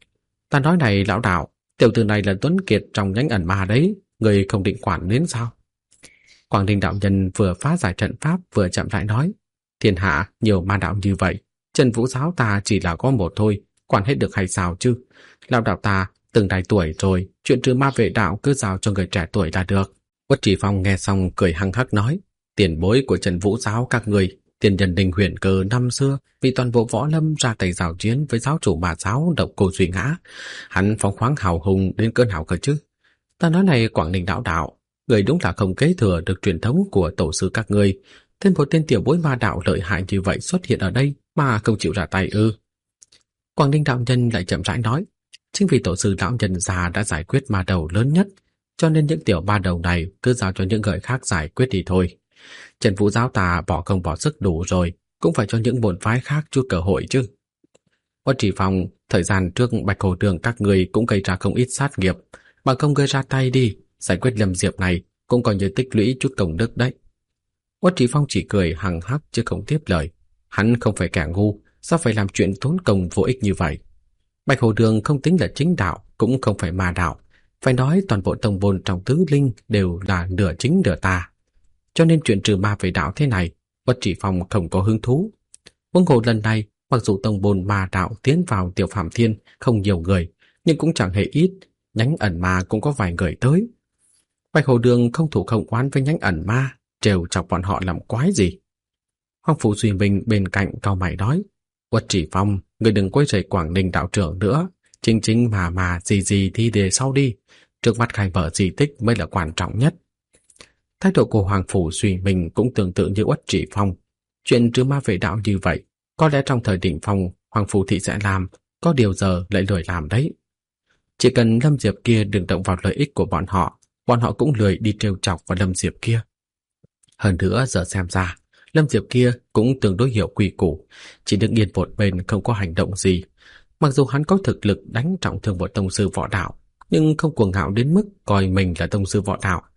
Ta nói này lão đạo, tiểu tử này là tuấn kiệt trong nhánh ẩn ma đấy, người không định quản đến sao? Quảng Ninh đạo nhân vừa phá giải trận pháp vừa chậm rãi nói, thiên hạ nhiều ma đạo như vậy, Trần Vũ giáo ta chỉ là có một thôi, quản hết được hay sao chứ? Lão đạo ta từng đại tuổi rồi, chuyện trừ ma vệ đạo cứ giao cho người trẻ tuổi là được. Uất Chỉ Phong nghe xong cười hăng hắc nói, tiền bối của Trần Vũ giáo các người, tiền nhân Đình Huyền Cơ năm xưa vì toàn bộ võ lâm ra tay giao chiến với giáo chủ Ma giáo độc cô Duy Ngã, hắn phóng khoáng hào hùng đến cơn hào cơ chứ. Ta nói này Quảng Ninh đạo đạo, người đúng là không kế thừa được truyền thống của tổ sư các ngươi, thêm một tên tiểu bối ma đạo lợi hại như vậy xuất hiện ở đây mà không chịu ra tay ư? Quảng Ninh đạo nhân lại chậm rãi nói, chính vì tổ sư đạo nhân già đã giải quyết ma đầu lớn nhất, cho nên những tiểu ma đầu này cứ giao cho những người khác giải quyết đi thôi. Trần Vũ giáo ta bỏ công bỏ sức đủ rồi, cũng phải cho những môn phái khác chút cơ hội chứ. Uất Chỉ Phong, thời gian trước Bạch Hồ Đường các người cũng gây ra không ít sát nghiệp, mà không gây ra tay đi, giải quyết Lâm Diệp này cũng coi như tích lũy chút công đức đấy. Uất Chỉ Phong chỉ cười hằng hắc chứ không tiếp lời. Hắn không phải kẻ ngu, sao phải làm chuyện tốn công vô ích như vậy? Bạch Hồ Đường không tính là chính đạo, cũng không phải ma đạo. Phải nói toàn bộ tông môn trong tứ linh đều là nửa chính nửa tà. Cho nên chuyện trừ ma về đạo thế này, Uất Chỉ Phong không có hứng thú. Huống hồ lần này, mặc dù tông môn ma đạo tiến vào Tiểu Phạm Thiên không nhiều người, nhưng cũng chẳng hề ít, nhánh ẩn ma cũng có vài người tới. Bạch Hồ Đường không thủ không oán với nhánh ẩn ma, trêu chọc bọn họ làm quái gì? Hoàng Phủ Duy Minh bên cạnh cau mày nói, Uất Chỉ Phong, người đừng quấy rầy Quảng Ninh đạo trưởng nữa, chính chính mà gì thì để sau đi, trước mắt khai mở di tích mới là quan trọng nhất. Thái độ của Hoàng Phủ Duy Minh cũng tương tự như Uất Chỉ Phong, chuyện trừ ma vệ đạo như vậy, có lẽ trong thời đỉnh phong Hoàng Phủ thị sẽ làm, có điều giờ lại lười làm đấy. Chỉ cần Lâm Diệp kia đừng động vào lợi ích của bọn họ cũng lười đi trêu chọc vào Lâm Diệp kia. Hơn nữa giờ xem ra, Lâm Diệp kia cũng tương đối hiểu quy củ, chỉ đứng yên một bên không có hành động gì. Mặc dù hắn có thực lực đánh trọng thương một tông sư võ đạo, nhưng không cuồng ngạo đến mức coi mình là tông sư võ đạo.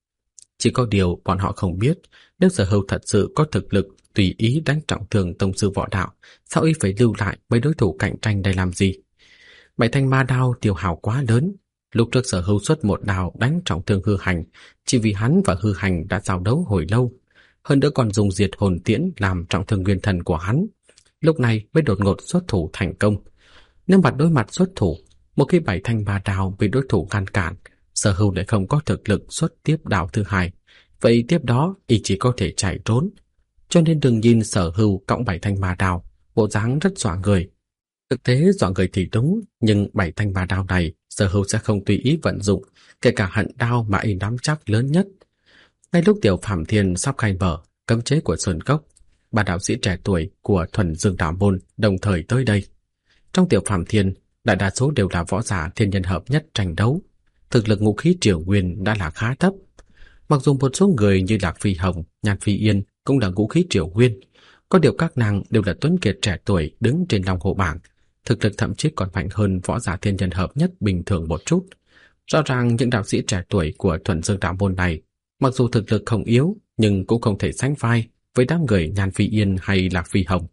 Chỉ có điều bọn họ không biết, nếu Sở Hưu thật sự có thực lực tùy ý đánh trọng thương tông sư võ đạo, sao y phải lưu lại mấy đối thủ cạnh tranh đây làm gì? 7 thanh ma đao tiêu hao quá lớn. Lúc trước Sở Hưu xuất một đao đánh trọng thương Hư Hành, chỉ vì hắn và Hư Hành đã giao đấu hồi lâu, hơn nữa còn dùng diệt hồn tiễn làm trọng thương nguyên thần của hắn. Lúc này mới đột ngột xuất thủ thành công. Nếu mặt đối mặt xuất thủ, một khi 7 thanh ma đao bị đối thủ ngăn cản, Sở Hưu lại không có thực lực xuất tiếp đao thứ hai, vậy tiếp đó y chỉ có thể chạy trốn. Cho nên đừng nhìn Sở Hưu cõng 7 thanh ma đao, bộ dáng rất dọa người. Thực tế dọa người thì đúng, nhưng 7 thanh ma đao này Sở Hưu sẽ không tùy ý vận dụng, kể cả hận đao mà y nắm chắc lớn nhất. Ngay lúc Tiểu Phạm Thiên sắp khai mở cấm chế của Sơn Cốc, 3 đạo sĩ trẻ tuổi của Thuần Dương đạo môn đồng thời tới đây. Trong Tiểu Phạm Thiên, đại đa số đều là võ giả thiên nhân hợp nhất tranh đấu, thực lực ngũ khí triều nguyên đã là khá thấp. Mặc dù một số người như Lạc Phi Hồng, Nhan Phi Yên cũng là ngũ khí triều nguyên, có điều các nàng đều là tuấn kiệt trẻ tuổi đứng trên long hồ bảng, thực lực thậm chí còn mạnh hơn võ giả thiên nhân hợp nhất bình thường một chút. Rõ ràng những đạo sĩ trẻ tuổi của Thuần Dương đạo môn này, mặc dù thực lực không yếu, nhưng cũng không thể sánh vai với đám người Nhan Phi Yên hay Lạc Phi Hồng.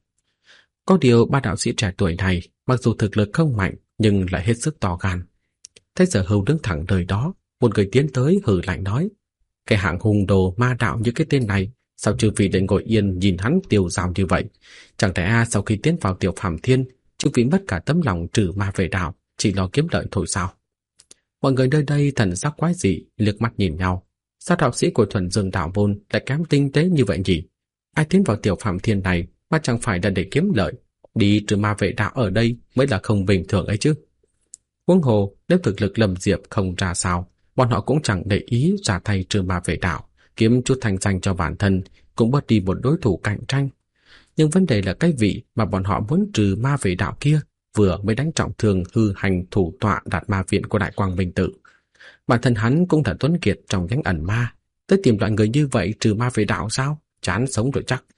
Có điều 3 đạo sĩ trẻ tuổi này, mặc dù thực lực không mạnh nhưng lại hết sức to gan. Thấy Sở Hưu đứng thẳng nơi đó, một người tiến tới hừ lạnh nói, cái hạng hùng đồ ma đạo như cái tên này, sao chư vị định ngồi yên nhìn hắn tiêu dao như vậy? Chẳng lẽ sau khi tiến vào Tiểu Phạm Thiên, chư vị mất cả tấm lòng trừ ma về đạo, chỉ lo kiếm lợi thôi sao? Mọi người nơi đây thần sắc quái dị, liếc mắt nhìn nhau. Sao đạo sĩ của Thuần Dương đạo môn lại kém tinh tế như vậy nhỉ? Ai tiến vào Tiểu Phạm Thiên này mà chẳng phải là để kiếm lợi, đi trừ ma vệ đạo ở đây mới là không bình thường ấy chứ. Huống hồ, nếu thực lực Lâm Diệp không ra sao, bọn họ cũng chẳng để ý ra tay trừ ma vệ đạo, kiếm chút thành danh cho bản thân, cũng bớt đi một đối thủ cạnh tranh. Nhưng vấn đề là cái vị mà bọn họ muốn trừ ma vệ đạo kia vừa mới đánh trọng thương Hư Hành thủ tọa Đạt Ma viện của Đại Quang Minh Tự. Bản thân hắn cũng là tuấn kiệt trong nhánh ẩn ma, tới tìm loại người như vậy trừ ma vệ đạo sao? Chán sống rồi chắc.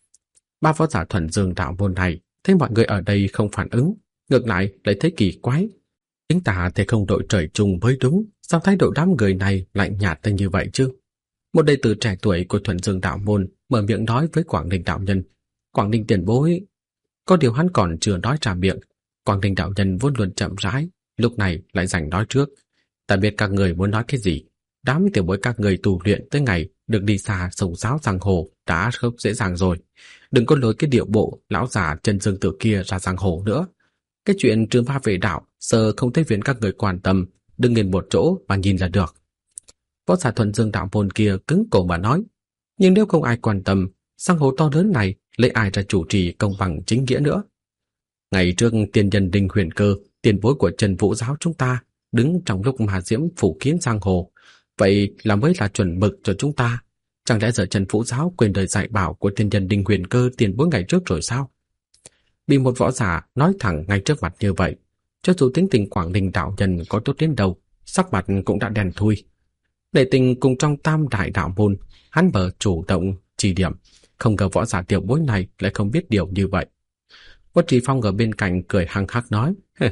3 võ giả Thuần Dương đạo môn này thấy mọi người ở đây không phản ứng, ngược lại thấy kỳ quái. Chính ta thì không đội trời chung mới đúng, sao thái độ đám người này lạnh nhạt tới như vậy chứ? Một đệ tử trẻ tuổi của Thuần Dương đạo môn mở miệng nói với Quảng Ninh đạo nhân, Quảng Ninh tiền bối. Có điều hắn còn chưa nói ra miệng, Quảng Ninh đạo nhân vốn luôn chậm rãi, lúc này lại giành nói trước. Ta biết các người muốn nói cái gì. Đám tiểu bối các người tu luyện tới ngày được đi xa sông sáo giang hồ đã không dễ dàng rồi. Đừng có lối cái điệu bộ lão già chân dương tử kia ra giang hồ nữa. Cái chuyện trừ ma vệ đạo giờ không thấy viện các người quan tâm, đừng nghiền một chỗ mà nhìn là được. Võ giả Thuần Dương đạo môn kia cứng cổ mà nói, nhưng nếu không ai quan tâm, giang hồ to lớn này lấy ai ra chủ trì công bằng chính nghĩa nữa. Ngày trước tiền nhân Đinh Huyền Cơ, tiền bối của Trần Vũ giáo chúng ta, đứng trong lúc mà diễm phủ kiến giang hồ, vậy là mới là chuẩn mực cho chúng ta. Chẳng lẽ giờ Trần Vũ giáo quên lời dạy bảo của tiền nhân Đinh Huyền Cơ tiền bối ngày trước rồi sao? Bị một võ giả nói thẳng ngay trước mặt như vậy, cho dù tính tình Quảng Ninh đạo nhân có tốt đến đâu, sắc mặt cũng đã đen thui. Đệ tình cùng trong Tam Đại đạo môn, hắn bờ chủ động chỉ điểm, không ngờ võ giả tiểu bối này lại không biết điều như vậy. Quách Trì Phong ở bên cạnh cười hăng hắc nói,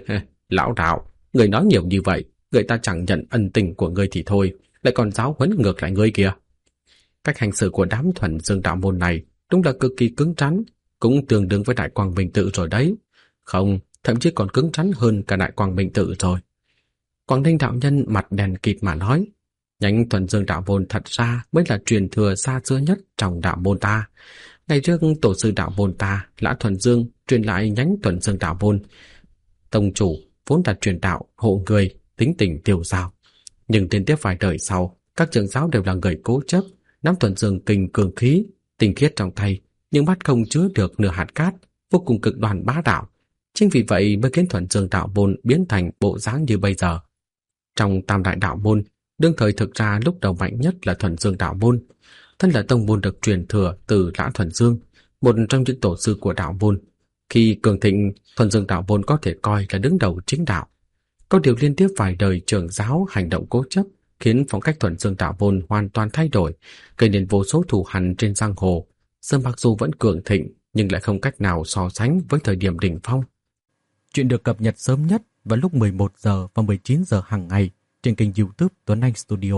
lão đạo, người nói nhiều như vậy, người ta chẳng nhận ân tình của ngươi thì thôi, lại còn giáo huấn ngược lại ngươi kìa. Cách hành xử của đám Thuần Dương đạo môn này đúng là cực kỳ cứng rắn, cũng tương đương với Đại Quang Minh Tự rồi đấy. Không, thậm chí còn cứng rắn hơn cả Đại Quang Minh Tự rồi. Quảng Ninh đạo nhân mặt đèn kịt mà nói, nhánh Thuần Dương đạo môn thật ra mới là truyền thừa xa xưa nhất trong đạo môn ta. Ngày trước tổ sư đạo môn ta, Lã Thuần Dương, truyền lại nhánh Thuần Dương đạo môn. Tông chủ vốn là truyền đạo hộ người, tính tình tiêu dao, nhưng liên tiếp vài đời sau, các trưởng giáo đều là người cố chấp, nắm Thuần Dương kinh cường khí, tinh khiết trong tay, nhưng mắt không chứa được nửa hạt cát, vô cùng cực đoan bá đạo. Chính vì vậy mới khiến Thuần Dương đạo môn biến thành bộ dáng như bây giờ. Trong Tam Đại đạo môn, đương thời thực ra lúc đầu mạnh nhất là Thuần Dương đạo môn. Thân là tông môn được truyền thừa từ Lã Thuần Dương, một trong những tổ sư của đạo môn. Khi cường thịnh, Thuần Dương đạo môn có thể coi là đứng đầu chính đạo. Có điều liên tiếp vài đời trưởng giáo hành động cố chấp, khiến phong cách Thuần Dương đạo môn hoàn toàn thay đổi, gây nên vô số thù hằn trên giang hồ. Giờ mặc dù vẫn cường thịnh, nhưng lại không cách nào so sánh với thời điểm đỉnh phong. Chuyện được cập nhật sớm nhất vào lúc 11 giờ và 19 giờ hàng ngày trên kênh YouTube Tuấn Anh Studio.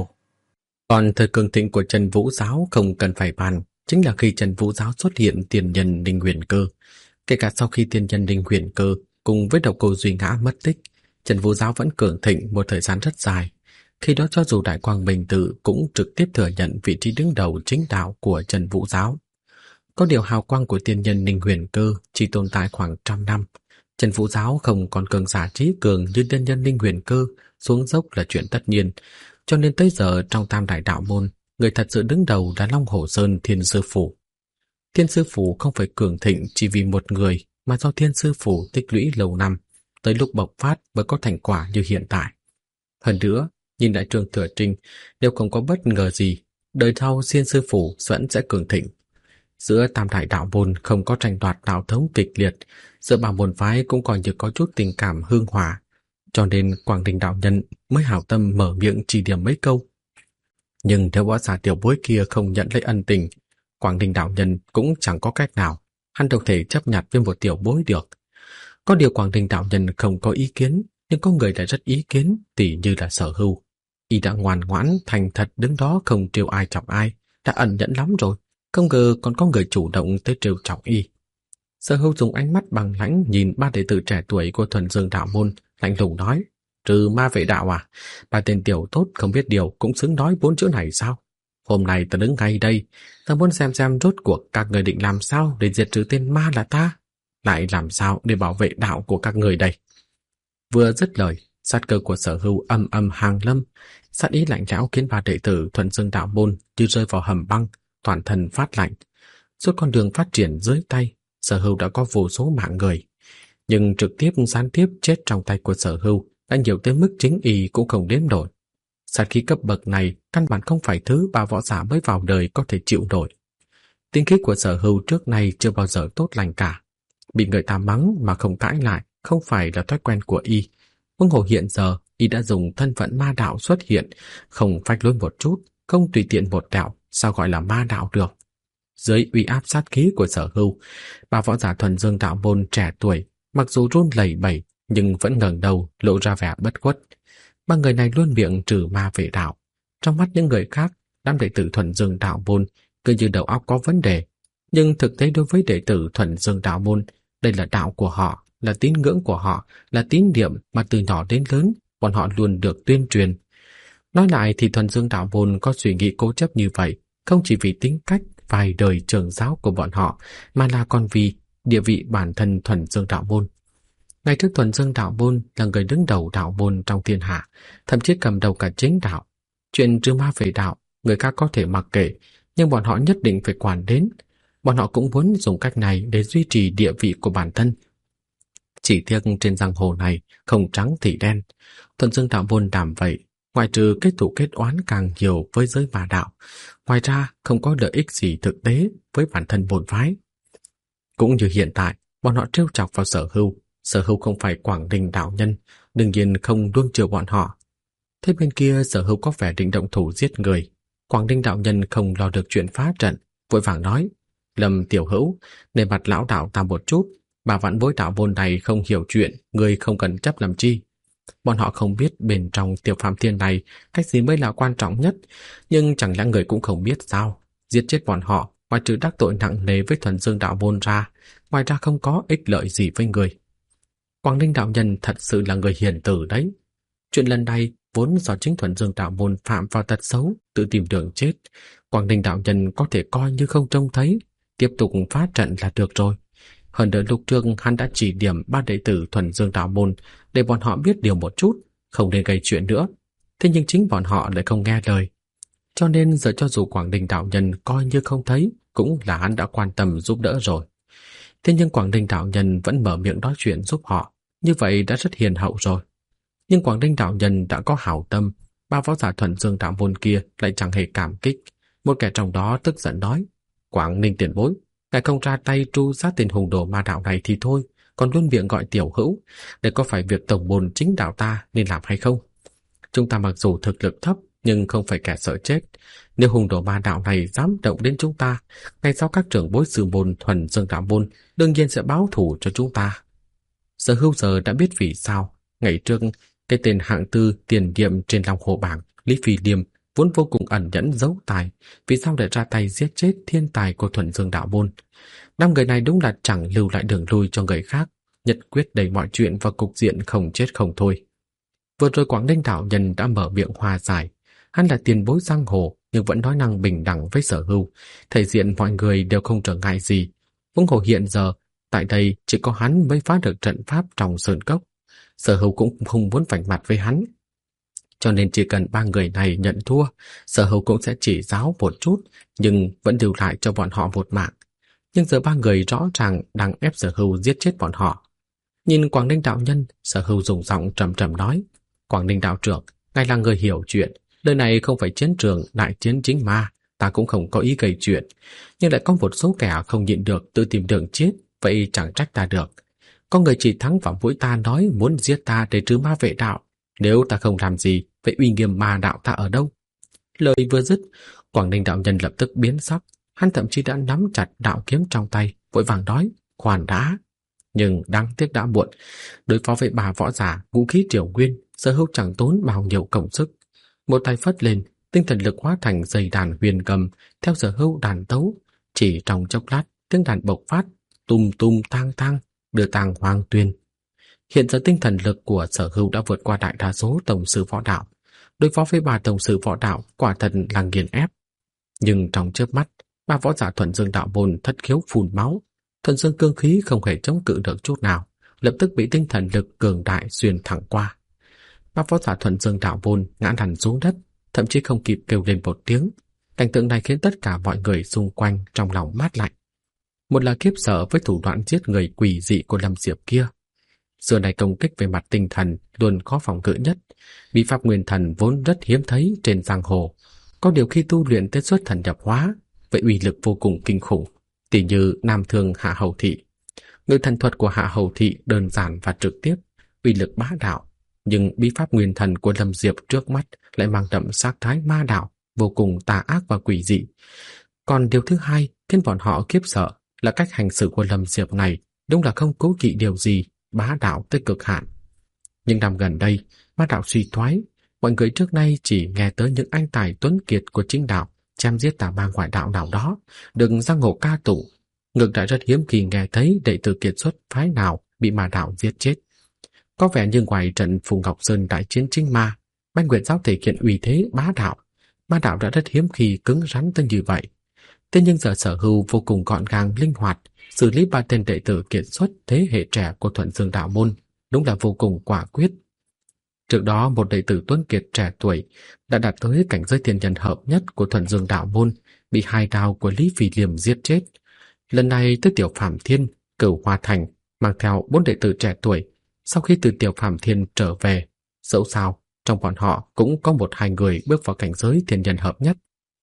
Còn thời cường thịnh của Trần Vũ giáo không cần phải bàn, chính là khi Trần Vũ giáo xuất hiện tiền nhân Đinh Huyền Cơ. Kể cả sau khi tiền nhân Đinh Huyền Cơ cùng với độc cô Duy Ngã mất tích, Trần Vũ giáo vẫn cường thịnh một thời gian rất dài. Khi đó cho dù Đại Quang Minh Tự cũng trực tiếp thừa nhận vị trí đứng đầu chính đạo của Trần Vũ giáo. Có điều hào quang của tiên nhân Ninh Huyền Cơ chỉ tồn tại khoảng 100 năm. Trần Vũ giáo không còn cường giả trí cường như tiên nhân Ninh Huyền Cơ, xuống dốc là chuyện tất nhiên. Cho nên tới giờ trong Tam Đại đạo môn, người thật sự đứng đầu là Long Hổ Sơn Thiên Sư Phủ. Thiên Sư Phủ không phải cường thịnh chỉ vì một người, mà do Thiên Sư Phủ tích lũy lâu năm, tới lúc bộc phát mới có thành quả như hiện tại. Hơn nữa, nhìn lại Trương Thừa Trinh, nếu không có bất ngờ gì, đời sau Thiên Sư Phủ vẫn sẽ cường thịnh. Giữa Tam Đại đạo môn không có tranh đoạt đạo thống kịch liệt, giữa ba môn phái cũng còn như có chút tình cảm hương hòa, cho nên Quảng Ninh đạo nhân mới hảo tâm mở miệng chỉ điểm mấy câu. Nhưng nếu võ giả tiểu bối kia không nhận lấy ân tình, Quảng Ninh đạo nhân cũng chẳng có cách nào, hắn đâu thể chấp nhặt với một tiểu bối được. Có điều Quảng Ninh đạo nhân không có ý kiến, nhưng có người lại rất ý kiến, tỉ như là Sở Hưu. Y đã ngoan ngoãn thành thật đứng đó không trêu ai chọc ai, đã ẩn nhẫn lắm rồi, không ngờ còn có người chủ động tới trêu chọc Y. Sở Hưu dùng ánh mắt bằng lãnh nhìn ba đệ tử trẻ tuổi của Thuần Dương đạo môn, lạnh lùng nói: "Trừ ma vệ đạo à? Ba tên tiểu tốt không biết điều cũng xứng nói 4 chữ này sao? Hôm nay ta đứng ngay đây, ta muốn xem rốt cuộc các người định làm sao để diệt trừ tên ma là ta, lại làm sao để bảo vệ đạo của các người đây." Vừa dứt lời, sát cơ của Sở Hưu âm âm hàng lâm, sát ý lạnh lẽo khiến ba đệ tử Thuần Dương đạo môn như rơi vào hầm băng, toàn thân phát lạnh. Suốt con đường phát triển dưới tay, Sở Hưu đã có vô số mạng người, nhưng trực tiếp gián tiếp chết trong tay của Sở Hưu đã nhiều tới mức chính Y cũng không đếm nổi. Sát khí cấp bậc này căn bản không phải thứ ba võ giả mới vào đời có thể chịu nổi. Tính khí của Sở Hưu trước nay chưa bao giờ tốt lành cả, bị người ta mắng mà không cãi lại không phải là thói quen của Y. Huống hồ hiện giờ Y đã dùng thân phận ma đạo xuất hiện, không phách lối một chút, không tùy tiện một đạo, sao gọi là ma đạo được? Dưới uy áp sát khí của Sở Hưu, ba võ giả Thuần Dương đạo môn trẻ tuổi mặc dù run lẩy bẩy nhưng vẫn ngẩng đầu lộ ra vẻ bất khuất. Ba người này luôn miệng trừ ma vệ đạo. Trong mắt những người khác, đám đệ tử Thuần Dương đạo môn cứ như đầu óc có vấn đề, nhưng thực tế đối với đệ tử Thuần Dương đạo môn, đây là đạo của họ, là tín ngưỡng của họ, là tín niệm mà từ nhỏ đến lớn bọn họ luôn được tuyên truyền. Nói lại thì Thuần Dương Đạo Môn có suy nghĩ cố chấp như vậy, không chỉ vì tính cách vài đời trưởng giáo của bọn họ, mà là còn vì địa vị bản thân Thuần Dương Đạo Môn. Ngày trước Thuần Dương Đạo Môn là người đứng đầu đạo môn trong thiên hạ, thậm chí cầm đầu cả chính đạo. Chuyện trừ ma về đạo, người khác có thể mặc kệ, nhưng bọn họ nhất định phải quản đến. Bọn họ cũng muốn dùng cách này để duy trì địa vị của bản thân. Chỉ tiếc trên giang hồ này không trắng thì đen. Thuần Dương Đạo Môn làm vậy, ngoại trừ kết thù kết oán càng nhiều với giới ma đạo, ngoài ra không có lợi ích gì thực tế với bản thân môn phái. Cũng như hiện tại, bọn họ trêu chọc vào Sở Hưu. Sở Hưu không phải Quảng Đình đạo nhân, đương nhiên không nuông chiều bọn họ. Thế bên kia Sở Hưu có vẻ định động thủ giết người. Quảng Đình đạo nhân không lo được chuyện phá trận, vội vàng nói: Lâm tiểu hữu, để mặt lão đạo ta một chút, bà vạn bối đạo môn này không hiểu chuyện, người không cần chấp làm chi. Bọn họ không biết bên trong Tiểu Phạm Thiên này cách gì mới là quan trọng nhất, nhưng chẳng lẽ người cũng không biết sao? Giết chết bọn họ, ngoài trừ đắc tội nặng nề với Thuần Dương Đạo Môn ra, ngoài ra không có ích lợi gì với người. Quảng Ninh đạo nhân thật sự là người hiền tử đấy. Chuyện lần này vốn do chính Thuần Dương Đạo Môn phạm vào tật xấu, tự tìm đường chết. Quảng Ninh đạo nhân có thể coi như không trông thấy, tiếp tục phá trận là được rồi. Hơn nữa lúc trước hắn đã chỉ điểm ba đệ tử Thuần Dương Đạo Môn để bọn họ biết điều một chút, không nên gây chuyện nữa. Thế nhưng chính bọn họ lại không nghe lời. Cho nên giờ cho dù Quảng Ninh đạo nhân coi như không thấy, cũng là hắn đã quan tâm giúp đỡ rồi. Thế nhưng Quảng Ninh đạo nhân vẫn mở miệng nói chuyện giúp họ, như vậy đã rất hiền hậu rồi. Nhưng Quảng Ninh đạo nhân đã có hảo tâm, ba võ giả Thuần Dương Đạo Môn kia lại chẳng hề cảm kích. Một kẻ trong đó tức giận nói: Quảng Ninh tiền bối, ngài không ra tay tru sát tên hùng đồ ma đạo này thì thôi, còn luôn miệng gọi tiểu hữu, để có phải việc tổng môn chính đạo ta nên làm hay không? Chúng ta mặc dù thực lực thấp, nhưng không phải kẻ sợ chết. Nếu hùng đồ ma đạo này dám động đến chúng ta, ngày sau các trưởng bối sư môn Thuần Dương Đạo Môn đương nhiên sẽ báo thù cho chúng ta. Sở Hưu giờ đã biết vì sao ngày trước cái tên hạng tư tiền nhiệm trên Long Hồ bảng Lý Phi Liêm vốn vô cùng ẩn nhẫn giấu tài, vì sao lại ra tay giết chết thiên tài của Thuần Dương Đạo Môn. Năm người này đúng là chẳng lưu lại đường lui cho người khác, nhất quyết đẩy mọi chuyện vào cục diện không chết không thôi. Vừa rồi Quảng Ninh đạo nhân đã mở miệng hòa giải, hắn là tiền bối giang hồ nhưng vẫn nói năng bình đẳng với Sở Hưu, thể diện mọi người đều không trở ngại gì. Huống hồ hiện giờ tại đây chỉ có hắn mới phá được trận pháp trong sơn cốc. Sở Hưu cũng không muốn vạch mặt với hắn, cho nên chỉ cần ba người này nhận thua, Sở Hưu cũng sẽ chỉ giáo một chút, nhưng vẫn lưu lại cho bọn họ một mạng. Nhưng giờ ba người rõ ràng đang ép Sở Hưu giết chết bọn họ. Nhìn Quảng Ninh đạo nhân, Sở Hưu dùng giọng trầm trầm nói: Quảng Ninh đạo trưởng, ngài là người hiểu chuyện, nơi này không phải chiến trường đại chiến chính ma, ta cũng không có ý gây chuyện, nhưng lại có một số kẻ không nhịn được tự tìm đường chết, vậy chẳng trách ta được. Có người chỉ thắng vào mũi ta nói muốn giết ta để trừ ma vệ đạo, nếu ta không làm gì, vậy uy nghiêm ma đạo ta ở đâu? Lời vừa dứt, Quảng Ninh đạo nhân lập tức biến sắc, hắn thậm chí đã nắm chặt đạo kiếm trong tay, vội vàng nói: khoan đã. Nhưng đáng tiếc đã muộn, đối phó với bà võ giả vũ khí triều nguyên, Sở Hưu chẳng tốn bao nhiêu công sức. Một tay phất lên, tinh thần lực hóa thành dây đàn huyền cầm, theo Sở Hưu đàn tấu. Chỉ trong chốc lát, tiếng đàn bộc phát, tum tum tang tang, đưa tang hoang tuyên. Hiện giờ tinh thần lực của Sở Hưu đã vượt qua đại đa số tổng sư võ đạo. Đối phó với bà tổng sư võ đạo quả thật là nghiền ép. Nhưng trong chớp mắt, ba võ giả Thuần Dương Đạo Môn thất khiếu phun máu. Thuần Dương cương khí không hề chống cự được chút nào, lập tức bị tinh thần lực cường đại xuyên thẳng qua. Ba võ giả Thuần Dương Đạo Môn ngã lăn xuống đất, thậm chí không kịp kêu lên một tiếng. Cảnh tượng này khiến tất cả mọi người xung quanh trong lòng mát lạnh. Một là khiếp sợ với thủ đoạn giết người quỷ dị của Lâm Diệp kia. Xưa này công kích về mặt tinh thần luôn có phòng ngự nhất. Bí pháp nguyên thần vốn rất hiếm thấy trên giang hồ. Có điều khi tu luyện tới xuất thần nhập hóa, vậy uy lực vô cùng kinh khủng. Tỷ như Nam Thương Hạ Hầu Thị. Người thần thuật của Hạ Hầu Thị đơn giản và trực tiếp, uy lực bá đạo. Nhưng bí pháp nguyên thần của Lâm Diệp trước mắt lại mang đậm sắc thái ma đạo, vô cùng tà ác và quỷ dị. Còn điều thứ hai khiến bọn họ khiếp sợ là cách hành xử của Lâm Diệp này đúng là không cố kỵ điều gì, bá đạo tới cực hạn. Nhưng năm gần đây, ma đạo suy thoái, mọi người trước nay chỉ nghe tới những anh tài tuấn kiệt của chính đạo chém giết tà ma ngoại đạo nào đó, đừng giang hồ ca tụng. Ngược lại rất hiếm khi nghe thấy đệ tử kiệt xuất phái nào bị ma đạo giết chết. Có vẻ như ngoài trận Phù Ngọc Sơn đại chiến chính ma, Bách Nguyệt giáo thể hiện uy thế bá đạo. Ma đạo đã rất hiếm khi cứng rắn tới như vậy. Thế nhưng giờ Sở Hưu vô cùng gọn gàng linh hoạt, xử lý 3 tên đệ tử kiệt xuất thế hệ trẻ của Thuận Dương đạo môn, đúng là vô cùng quả quyết. Trước đó một đệ tử tuấn kiệt trẻ tuổi đã đạt tới cảnh giới thiên nhân hợp nhất của Thuận Dương đạo môn, bị 2 đao của Lý Phỉ Liềm giết chết. Lần này tới Tiểu Phàm Thiên, Cửu Hoa Thành mang theo 4 đệ tử trẻ tuổi. Sau khi từ Tiểu Phàm Thiên trở về, dẫu sao trong bọn họ cũng có 1-2 người bước vào cảnh giới thiên nhân hợp nhất.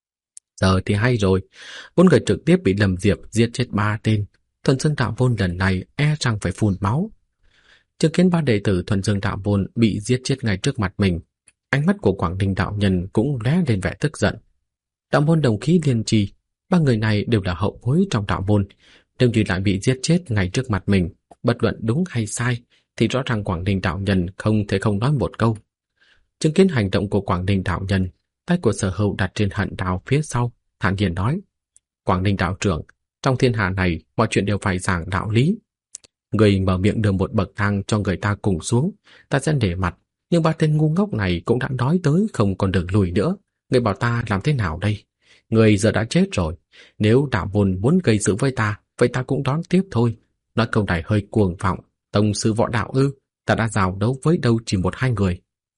Giờ thì hay rồi, 4 người trực tiếp bị Lâm Diệp giết chết 3 tên. Thuận Dương đạo môn lần này e rằng phải phun máu. Chứng kiến 3 đệ tử Thuận Dương đạo môn bị giết chết ngay trước mặt mình, ánh mắt của Quảng Ninh đạo nhân cũng lóe lên vẻ tức giận. Đạo môn đồng khí liên trì, 3 người này đều là hậu bối trong đạo môn, nếu như lại bị giết chết ngay trước mặt mình, bất luận đúng hay sai, thì rõ ràng Quảng Ninh đạo nhân không thể không nói một câu. Chứng kiến hành động của Quảng Ninh đạo nhân, tay của Sở Hưu đặt trên hận đao phía sau, thản nhiên nói: Quảng Ninh đạo trưởng, trong thiên hạ này mọi chuyện đều phải giảng đạo lý. Người mở miệng đưa một bậc thang cho người ta cùng xuống, ta sẽ để mặt, nhưng 3 tên ngu ngốc này cũng đã nói tới không còn đường lùi nữa. Người bảo ta làm thế nào đây? Người giờ đã chết rồi, nếu đạo môn muốn gây sự với ta, vậy ta cũng đón tiếp thôi. Nói câu này hơi cuồng vọng, tông sư võ đạo ư? Ta đã giao đấu với đâu chỉ 1-2 người.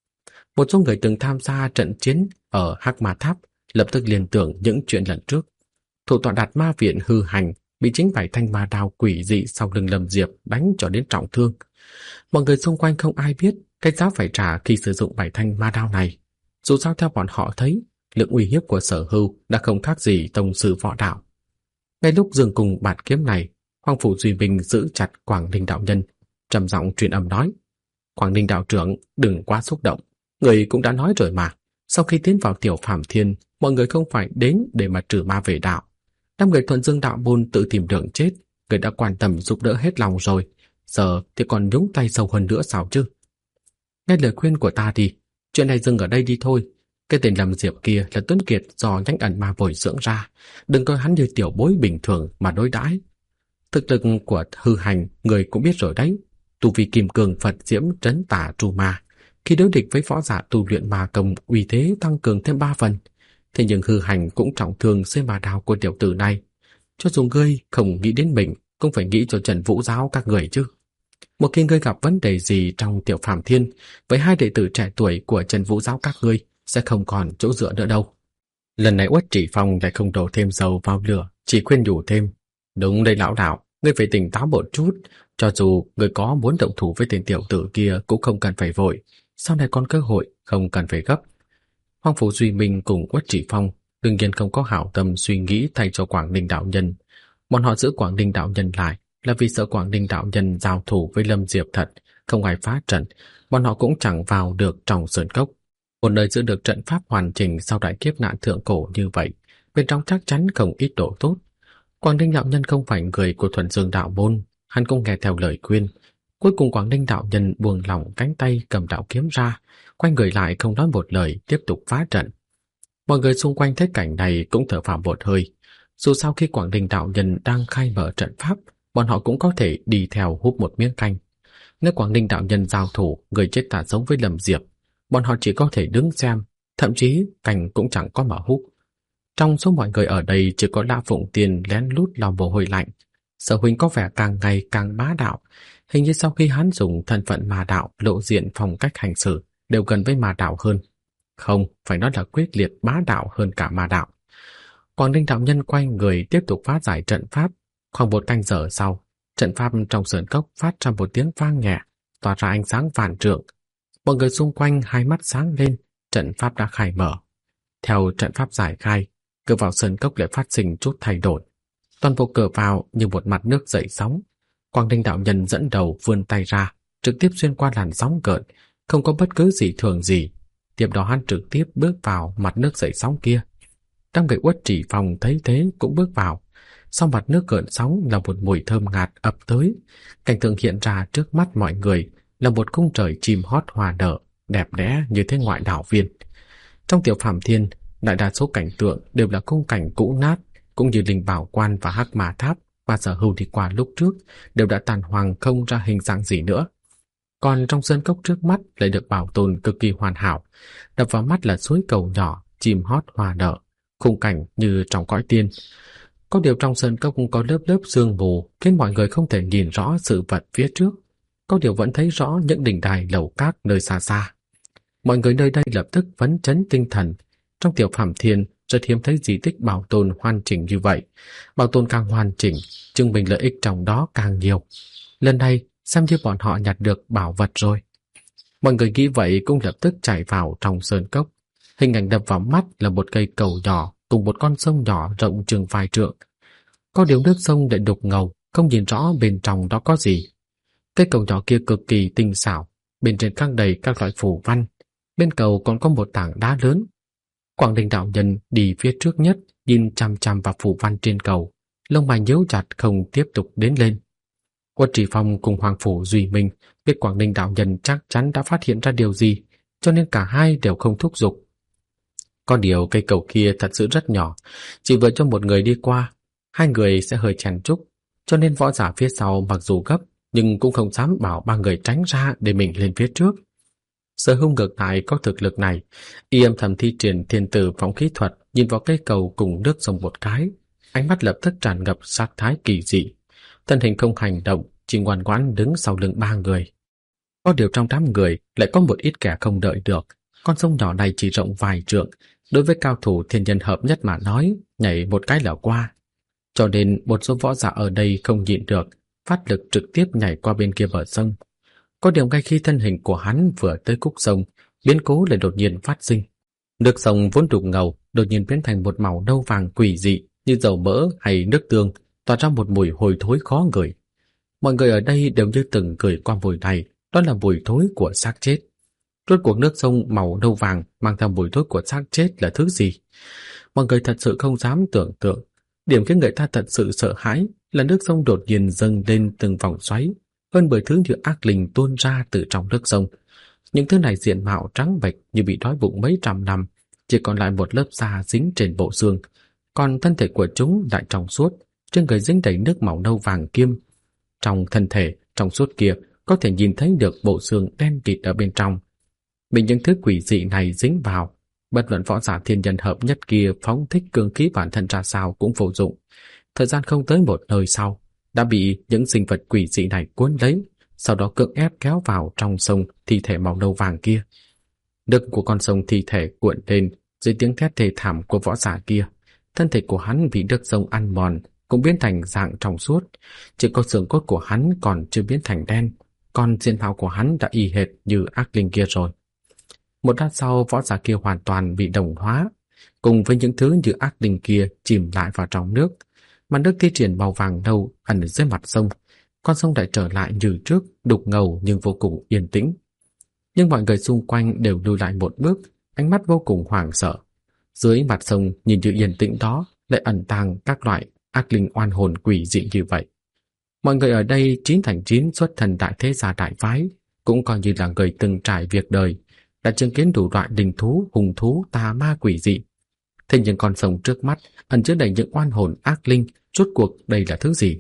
Một số người từng tham gia trận chiến ở Hắc Ma Tháp lập tức liên tưởng những chuyện lần trước. Thủ tọa Đạt Ma viện hư hành, bị chính 7 thanh ma đao quỷ dị sau lưng Lâm Diệp đánh cho đến trọng thương. Mọi người xung quanh không ai biết cái giá phải trả khi sử dụng 7 thanh ma đao này. Dù sao theo bọn họ thấy, lượng uy hiếp của Sở Hưu đã không khác gì tông sư võ đạo. Ngay lúc dừng cùng bạt kiếm này, Hoàng Phủ Duy Minh giữ chặt Quảng Ninh đạo nhân, trầm giọng truyền âm nói: Quảng Ninh đạo trưởng, đừng quá xúc động. Người cũng đã nói rồi mà, sau khi tiến vào Tiểu Phàm Thiên, mọi người không phải đến để mà trừ ma về đạo. 5 người Thuận Dương đạo môn tự tìm đường chết, người đã quan tâm giúp đỡ hết lòng rồi, giờ thì còn nhúng tay sâu hơn nữa sao chứ? Nghe lời khuyên của ta đi, chuyện này dừng ở đây đi thôi. Cái tên Lâm Diệp kia là tuấn kiệt do nhánh ẩn ma bồi dưỡng ra, đừng coi hắn như tiểu bối bình thường mà đối đãi. Thực lực của hư hành người cũng biết rồi đấy, tu vi kim cương Phật diễm trấn tả tru ma, khi đối địch với võ giả tu luyện ma công uy thế tăng cường thêm 3 phần. Thế nhưng hư hành cũng trọng thương xê ma đao của tiểu tử này. Cho dù ngươi không nghĩ đến mình, cũng phải nghĩ cho Trần Vũ giáo các người chứ. Một khi ngươi gặp vấn đề gì trong Tiểu Phàm Thiên, với 2 đệ tử trẻ tuổi của Trần Vũ giáo các ngươi sẽ không còn chỗ dựa nữa đâu. Lần này Uất Chỉ Phong lại không đổ thêm dầu vào lửa, chỉ khuyên nhủ thêm: đúng đây lão đạo, ngươi phải tỉnh táo một chút. Cho dù ngươi có muốn động thủ với tên tiểu tử kia cũng không cần phải vội, sau này còn cơ hội, không cần phải gấp. Hoàng Phủ Duy Minh cùng Uất Chỉ Phong đương nhiên không có hảo tâm suy nghĩ thay cho Quảng Ninh đạo nhân. Bọn họ giữ Quảng Ninh đạo nhân lại là vì sợ Quảng Ninh đạo nhân giao thủ với Lâm Diệp thật, không ai phá trận, bọn họ cũng chẳng vào được trong sơn cốc. Một nơi giữ được trận pháp hoàn chỉnh sau đại kiếp nạn thượng cổ như vậy, bên trong chắc chắn không ít độ tốt. Quảng Ninh đạo nhân không phải người của Thuận Dương đạo môn, hắn cũng nghe theo lời khuyên. Cuối cùng Quảng Ninh đạo nhân buông lỏng cánh tay cầm đạo kiếm ra, quay người lại không nói một lời tiếp tục phá trận. Mọi người xung quanh thấy cảnh này cũng thở phào một hơi. Dù sao khi Quảng Ninh đạo nhân đang khai mở trận pháp, bọn họ cũng có thể đi theo húp một miếng canh. Nếu Quảng Ninh đạo nhân giao thủ, người chết tả sống với Lâm Diệp, bọn họ chỉ có thể đứng xem, thậm chí canh cũng chẳng có mở húp. Trong số mọi người ở đây chỉ có Lã Phụng Tiên lén lút lau mồ hôi lạnh. Sở huynh có vẻ càng ngày càng bá đạo, hình như sau khi hắn dùng thân phận ma đạo lộ diện phong cách hành xử đều gần với ma đạo hơn. Không, phải nói là quyết liệt bá đạo hơn cả ma đạo. Quảng Ninh đạo nhân quay người tiếp tục phá giải trận pháp. Khoảng 1 canh giờ sau, trận pháp trong sơn cốc phát ra một tiếng vang nhẹ, tỏa ra ánh sáng vạn trượng. Mọi người xung quanh hai mắt sáng lên, trận pháp đã khai mở. Theo trận pháp giải khai, cửa vào sơn cốc lại phát sinh chút thay đổi. Toàn bộ cửa vào như một mặt nước dậy sóng. Quảng Ninh đạo nhân dẫn đầu vươn tay ra, trực tiếp xuyên qua làn sóng gợn, không có bất cứ gì thường gì. Tiếp đó hắn trực tiếp bước vào mặt nước dậy sóng kia. Đám người Uất Chỉ Phong thấy thế cũng bước vào. Sau mặt nước gợn sóng là một mùi thơm ngạt ập tới. Cảnh tượng hiện ra trước mắt mọi người là một khung trời chim hót hoa nở, đẹp đẽ như thế ngoại đảo viên. Trong Tiểu Phàm Thiên, đại đa số cảnh tượng đều là khung cảnh cũ nát, cũng như Linh Bảo Quan và Hắc Ma Tháp, mà Sở Hưu đi qua lúc trước đều đã tàn hoang không ra hình dạng gì nữa. Còn trong sơn cốc trước mắt lại được bảo tồn cực kỳ hoàn hảo, đập vào mắt là suối cầu nhỏ, chim hót hoa nở, khung cảnh như trong cõi tiên. Có điều trong sơn cốc có lớp lớp sương mù khiến mọi người không thể nhìn rõ sự vật phía trước, có điều vẫn thấy rõ những đỉnh đài lầu các nơi xa xa. Mọi người nơi đây lập tức phấn chấn tinh thần. Trong Tiểu Phàm Thiên rất hiếm thấy di tích bảo tồn hoàn chỉnh như vậy. Bảo tồn càng hoàn chỉnh, chứng minh lợi ích trong đó càng nhiều. Lần này xem như bọn họ nhặt được bảo vật rồi. Mọi người nghĩ vậy cũng lập tức chạy vào trong sơn cốc. Hình ảnh đập vào mắt là một cây cầu nhỏ cùng một con sông nhỏ rộng chừng vài trượng. Có điều nước sông lại đục ngầu, không nhìn rõ bên trong đó có gì. Cây cầu nhỏ kia cực kỳ tinh xảo, bên trên khắc đầy các loại phù văn. Bên cầu còn có một tảng đá lớn. Quảng Đình đạo nhân đi phía trước nhất, nhìn chằm chằm vào phù văn trên cầu, lông mày nhíu chặt không tiếp tục đến lên. Uất Trì Phong cùng Hoàng Phủ Duy Minh biết Quảng Đình đạo nhân chắc chắn đã phát hiện ra điều gì, cho nên cả hai đều không thúc giục. Có điều cây cầu kia thật sự rất nhỏ, chỉ vừa cho một người đi qua, hai người sẽ hơi chèn chúc, cho nên võ giả phía sau mặc dù gấp nhưng cũng không dám bảo ba người tránh ra để mình lên phía trước. Sở Hưu ngược lại có thực lực này, y âm thầm thi triển thiên tử phóng khí thuật, nhìn vào cây cầu cùng nước sông một cái, ánh mắt lập tức tràn ngập sát thái kỳ dị. Thân hình không hành động, chỉ ngoan ngoãn đứng sau lưng ba người. Có điều trong đám người lại có một ít kẻ không đợi được. Con sông nhỏ này chỉ rộng vài trượng, đối với cao thủ thiên nhân hợp nhất mà nói, nhảy một cái là qua. Cho nên một số võ giả ở đây không nhịn được, phát lực trực tiếp nhảy qua bên kia bờ sông. Có điều ngay khi thân hình của hắn vừa tới khúc sông, biến cố lại đột nhiên phát sinh. Nước sông vốn đục ngầu, đột nhiên biến thành một màu nâu vàng quỷ dị như dầu mỡ hay nước tương, tỏa ra một mùi hôi thối khó ngửi. Mọi người ở đây đều như từng ngửi qua mùi này, đó là mùi thối của xác chết. Rốt cuộc nước sông màu nâu vàng mang theo mùi thối của xác chết là thứ gì? Mọi người thật sự không dám tưởng tượng. Điểm khiến người ta thật sự sợ hãi là nước sông đột nhiên dâng lên từng vòng xoáy, hơn 10 thứ như ác linh tuôn ra từ trong nước sông. Những thứ này diện mạo trắng bệch như bị đói bụng mấy trăm năm, chỉ còn lại một lớp da dính trên bộ xương, còn thân thể của chúng lại trong suốt, trên người dính đầy nước màu nâu vàng kim. Trong thân thể trong suốt kia có thể nhìn thấy được bộ xương đen kịt ở bên trong. Bị những thứ quỷ dị này dính vào, bất luận võ giả thiên nhân hợp nhất kia phóng thích cương khí bản thân ra sao cũng vô dụng. Thời gian không tới một hơi sau, đã bị những sinh vật quỷ dị này cuốn lấy, sau đó cưỡng ép kéo vào trong sông thi thể màu nâu vàng kia. Nước của con sông thi thể cuộn lên dưới tiếng thét thê thảm của võ giả kia. Thân thể của hắn bị nước sông ăn mòn, cũng biến thành dạng trong suốt. Chỉ có xương cốt của hắn còn chưa biến thành đen, còn diện mạo của hắn đã y hệt như ác linh kia rồi. Một lát sau, võ giả kia hoàn toàn bị đồng hóa, cùng với những thứ như ác linh kia chìm lại vào trong nước. Mặt nước thi triển màu vàng nâu ẩn dưới mặt sông, con sông lại trở lại như trước, đục ngầu nhưng vô cùng yên tĩnh. Nhưng mọi người xung quanh đều lùi lại một bước, ánh mắt vô cùng hoảng sợ. Dưới mặt sông nhìn như yên tĩnh đó lại ẩn tàng các loại ác linh oan hồn quỷ dị như vậy. Mọi người ở đây 9 thành 9 xuất thân đại thế gia đại phái, cũng coi như là người từng trải việc đời, đã chứng kiến đủ loại linh thú, hung thú, tà ma quỷ dị. Thế nhưng con sông trước mắt ẩn chứa đầy những oan hồn ác linh, rốt cuộc đây là thứ gì?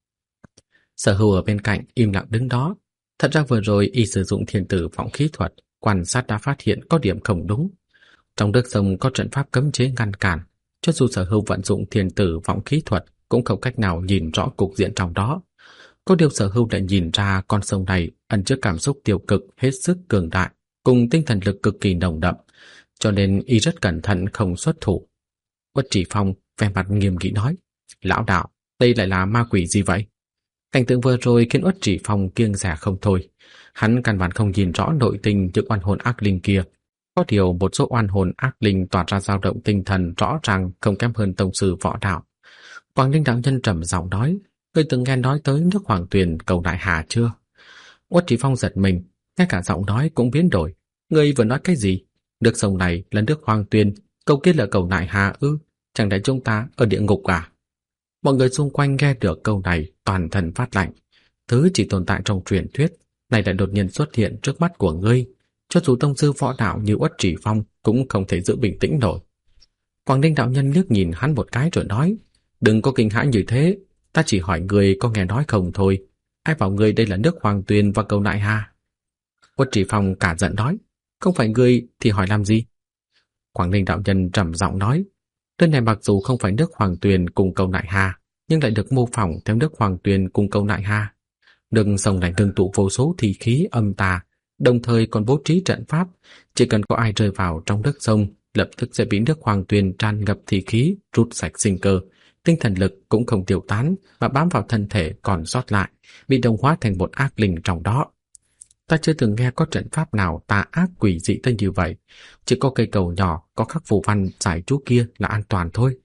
Sở Hưu ở bên cạnh im lặng đứng đó. Thật ra vừa rồi y sử dụng thiên tử phóng khí thuật, quan sát đã phát hiện có điểm không đúng. Trong nước sông có trận pháp cấm chế ngăn cản, cho dù Sở Hưu vận dụng thiên tử phóng khí thuật cũng không cách nào nhìn rõ cục diện trong đó. Có điều Sở Hưu lại nhìn ra con sông này ẩn chứa cảm xúc tiêu cực hết sức cường đại, cùng tinh thần lực cực kỳ nồng đậm, cho nên y rất cẩn thận không xuất thủ. Uất Trì Phong vẻ mặt nghiêm nghị nói: "Lão đạo, đây lại là ma quỷ gì vậy?" Cảnh tượng vừa rồi khiến Uất Trì Phong kiêng dè không thôi. Hắn căn bản không nhìn rõ nội tình những oan hồn ác linh kia. Có điều một số oan hồn ác linh tỏa ra dao động tinh thần rõ ràng không kém hơn tông sư võ đạo. Quảng Ninh đạo nhân trầm giọng nói: "Ngươi từng nghe nói tới nước Hoàng Tuyền cầu Đại Hà chưa?" Uất Trì Phong giật mình, ngay cả giọng nói cũng biến đổi. "Ngươi vừa nói cái gì? Nước sông này là nước Hoàng Tuyền, cầu kia là cầu Đại Hà ư? Chẳng lẽ chúng ta ở địa ngục à?" Mọi người xung quanh nghe được câu này toàn thân phát lạnh. Thứ chỉ tồn tại trong truyền thuyết này lại đột nhiên xuất hiện trước mắt của ngươi, cho dù tông sư võ đạo như Uất Trì Phong cũng không thể giữ bình tĩnh nổi. Quảng Ninh đạo nhân liếc nhìn hắn một cái rồi nói: "Đừng có kinh hãi như thế, Ta chỉ hỏi người có nghe nói không thôi. Ai bảo người đây là nước Hoàng Tuyền và cầu Nại Hà? Uất Trì Phong cả giận nói, không phải ngươi thì hỏi làm gì? Quảng Ninh đạo nhân trầm giọng nói, nơi này mặc dù không phải nước Hoàng Tuyền cùng cầu Nại Hà, nhưng lại được mô phỏng theo nước Hoàng Tuyền cùng cầu Nại Hà. Đường sông này ngưng tụ vô số thi khí âm tà, đồng thời còn bố trí trận pháp, chỉ cần có ai rơi vào trong nước sông, lập tức sẽ bị nước Hoàng Tuyền tràn ngập thi khí, rút sạch sinh cơ, tinh thần lực cũng không tiêu tán mà bám vào thân thể còn sót lại, bị đồng hóa thành một ác linh trong đó. Ta chưa từng nghe có trận pháp nào tà ác quỷ dị tới như vậy, chỉ có cây cầu nhỏ có khắc phù văn giải chú kia là an toàn thôi.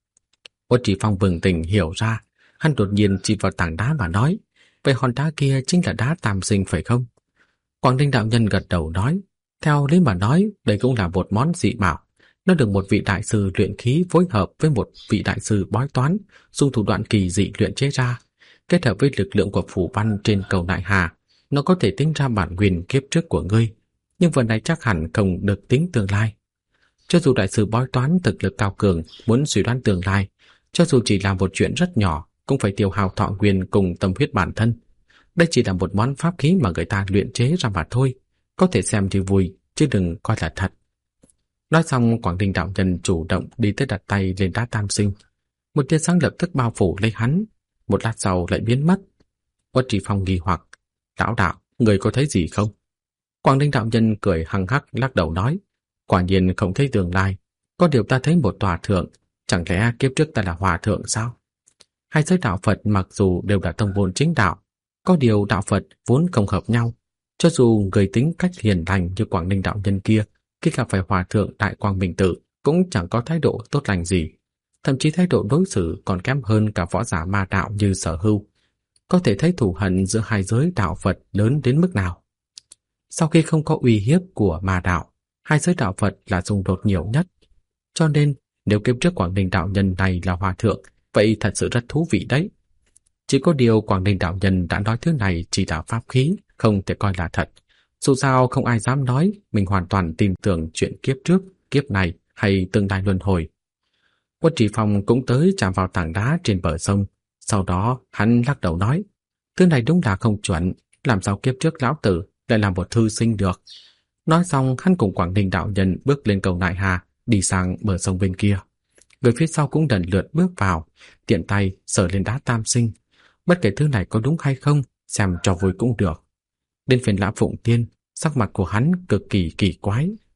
Uất Trì Phong bừng tỉnh hiểu ra, hắn đột nhiên chỉ vào tảng đá mà nói, vậy hòn đá kia chính là đá tam sinh phải không? Quảng Ninh đạo nhân gật đầu nói, theo lý mà nói, đây cũng là một món dị bảo. Nó được một vị đại sư luyện khí phối hợp với một vị đại sư bói toán, dùng thủ đoạn kỳ dị luyện chế ra. Kết hợp với lực lượng của phù văn trên cầu Nại Hà, nó có thể tính ra bản nguyên kiếp trước của ngươi. Nhưng vật này chắc hẳn không được tính tương lai. Cho dù đại sư bói toán thực lực cao cường muốn suy đoán tương lai, cho dù chỉ là một chuyện rất nhỏ, cũng phải tiêu hao thọ nguyên cùng tâm huyết bản thân. Đây chỉ là một món pháp khí mà người ta luyện chế ra mà thôi, có thể xem thì vui, chứ đừng coi là thật. Nói xong, Quảng Ninh đạo nhân chủ động đi tới đặt tay lên đá tam sinh. Một tia sáng lập tức bao phủ lấy hắn, một lát sau lại biến mất. Uất Trì Phong nghi hoặc, lão đạo, người có thấy gì không? Quảng Ninh đạo nhân cười hăng hắc lắc đầu nói, quả nhiên không thấy tương lai, có điều ta thấy một tòa thượng, chẳng lẽ kiếp trước ta là hòa thượng sao? Hai giới đạo Phật mặc dù đều là tông môn chính đạo, có điều đạo Phật vốn không hợp nhau, cho dù người tính cách hiền lành như Quảng Ninh đạo nhân kia, khi gặp phải hòa thượng Đại Quang Minh Tự cũng chẳng có thái độ tốt lành gì, thậm chí thái độ đối xử còn kém hơn cả võ giả ma đạo như Sở Hưu. Có thể thấy thù hận giữa hai giới đạo Phật lớn đến mức nào. Sau khi không có uy hiếp của ma đạo, hai giới đạo Phật là xung đột nhiều nhất. Cho nên, nếu kiếp trước Quảng Ninh đạo nhân này là hòa thượng, vậy thật sự rất thú vị đấy. Chỉ có điều Quảng Ninh đạo nhân đã nói thứ này chỉ là pháp khí, không thể coi là thật. Dù sao không ai dám nói mình hoàn toàn tin tưởng chuyện kiếp trước, kiếp này hay tương lai luân hồi. Uất Trì Phong cũng tới chạm vào tảng đá trên bờ sông. Sau đó hắn lắc đầu nói, thứ này đúng là không chuẩn, làm sao kiếp trước lão tử lại làm một thư sinh được. Nói xong hắn cùng Quảng Ninh đạo nhân bước lên cầu Nại Hà, đi sang bờ sông bên kia. Người phía sau cũng lần lượt bước vào, tiện tay sờ lên đá tam sinh. Bất kể thứ này có đúng hay không, xem cho vui cũng được. Đến phiên Lã Phụng Tiên, sắc mặt của hắn cực kỳ kỳ quái.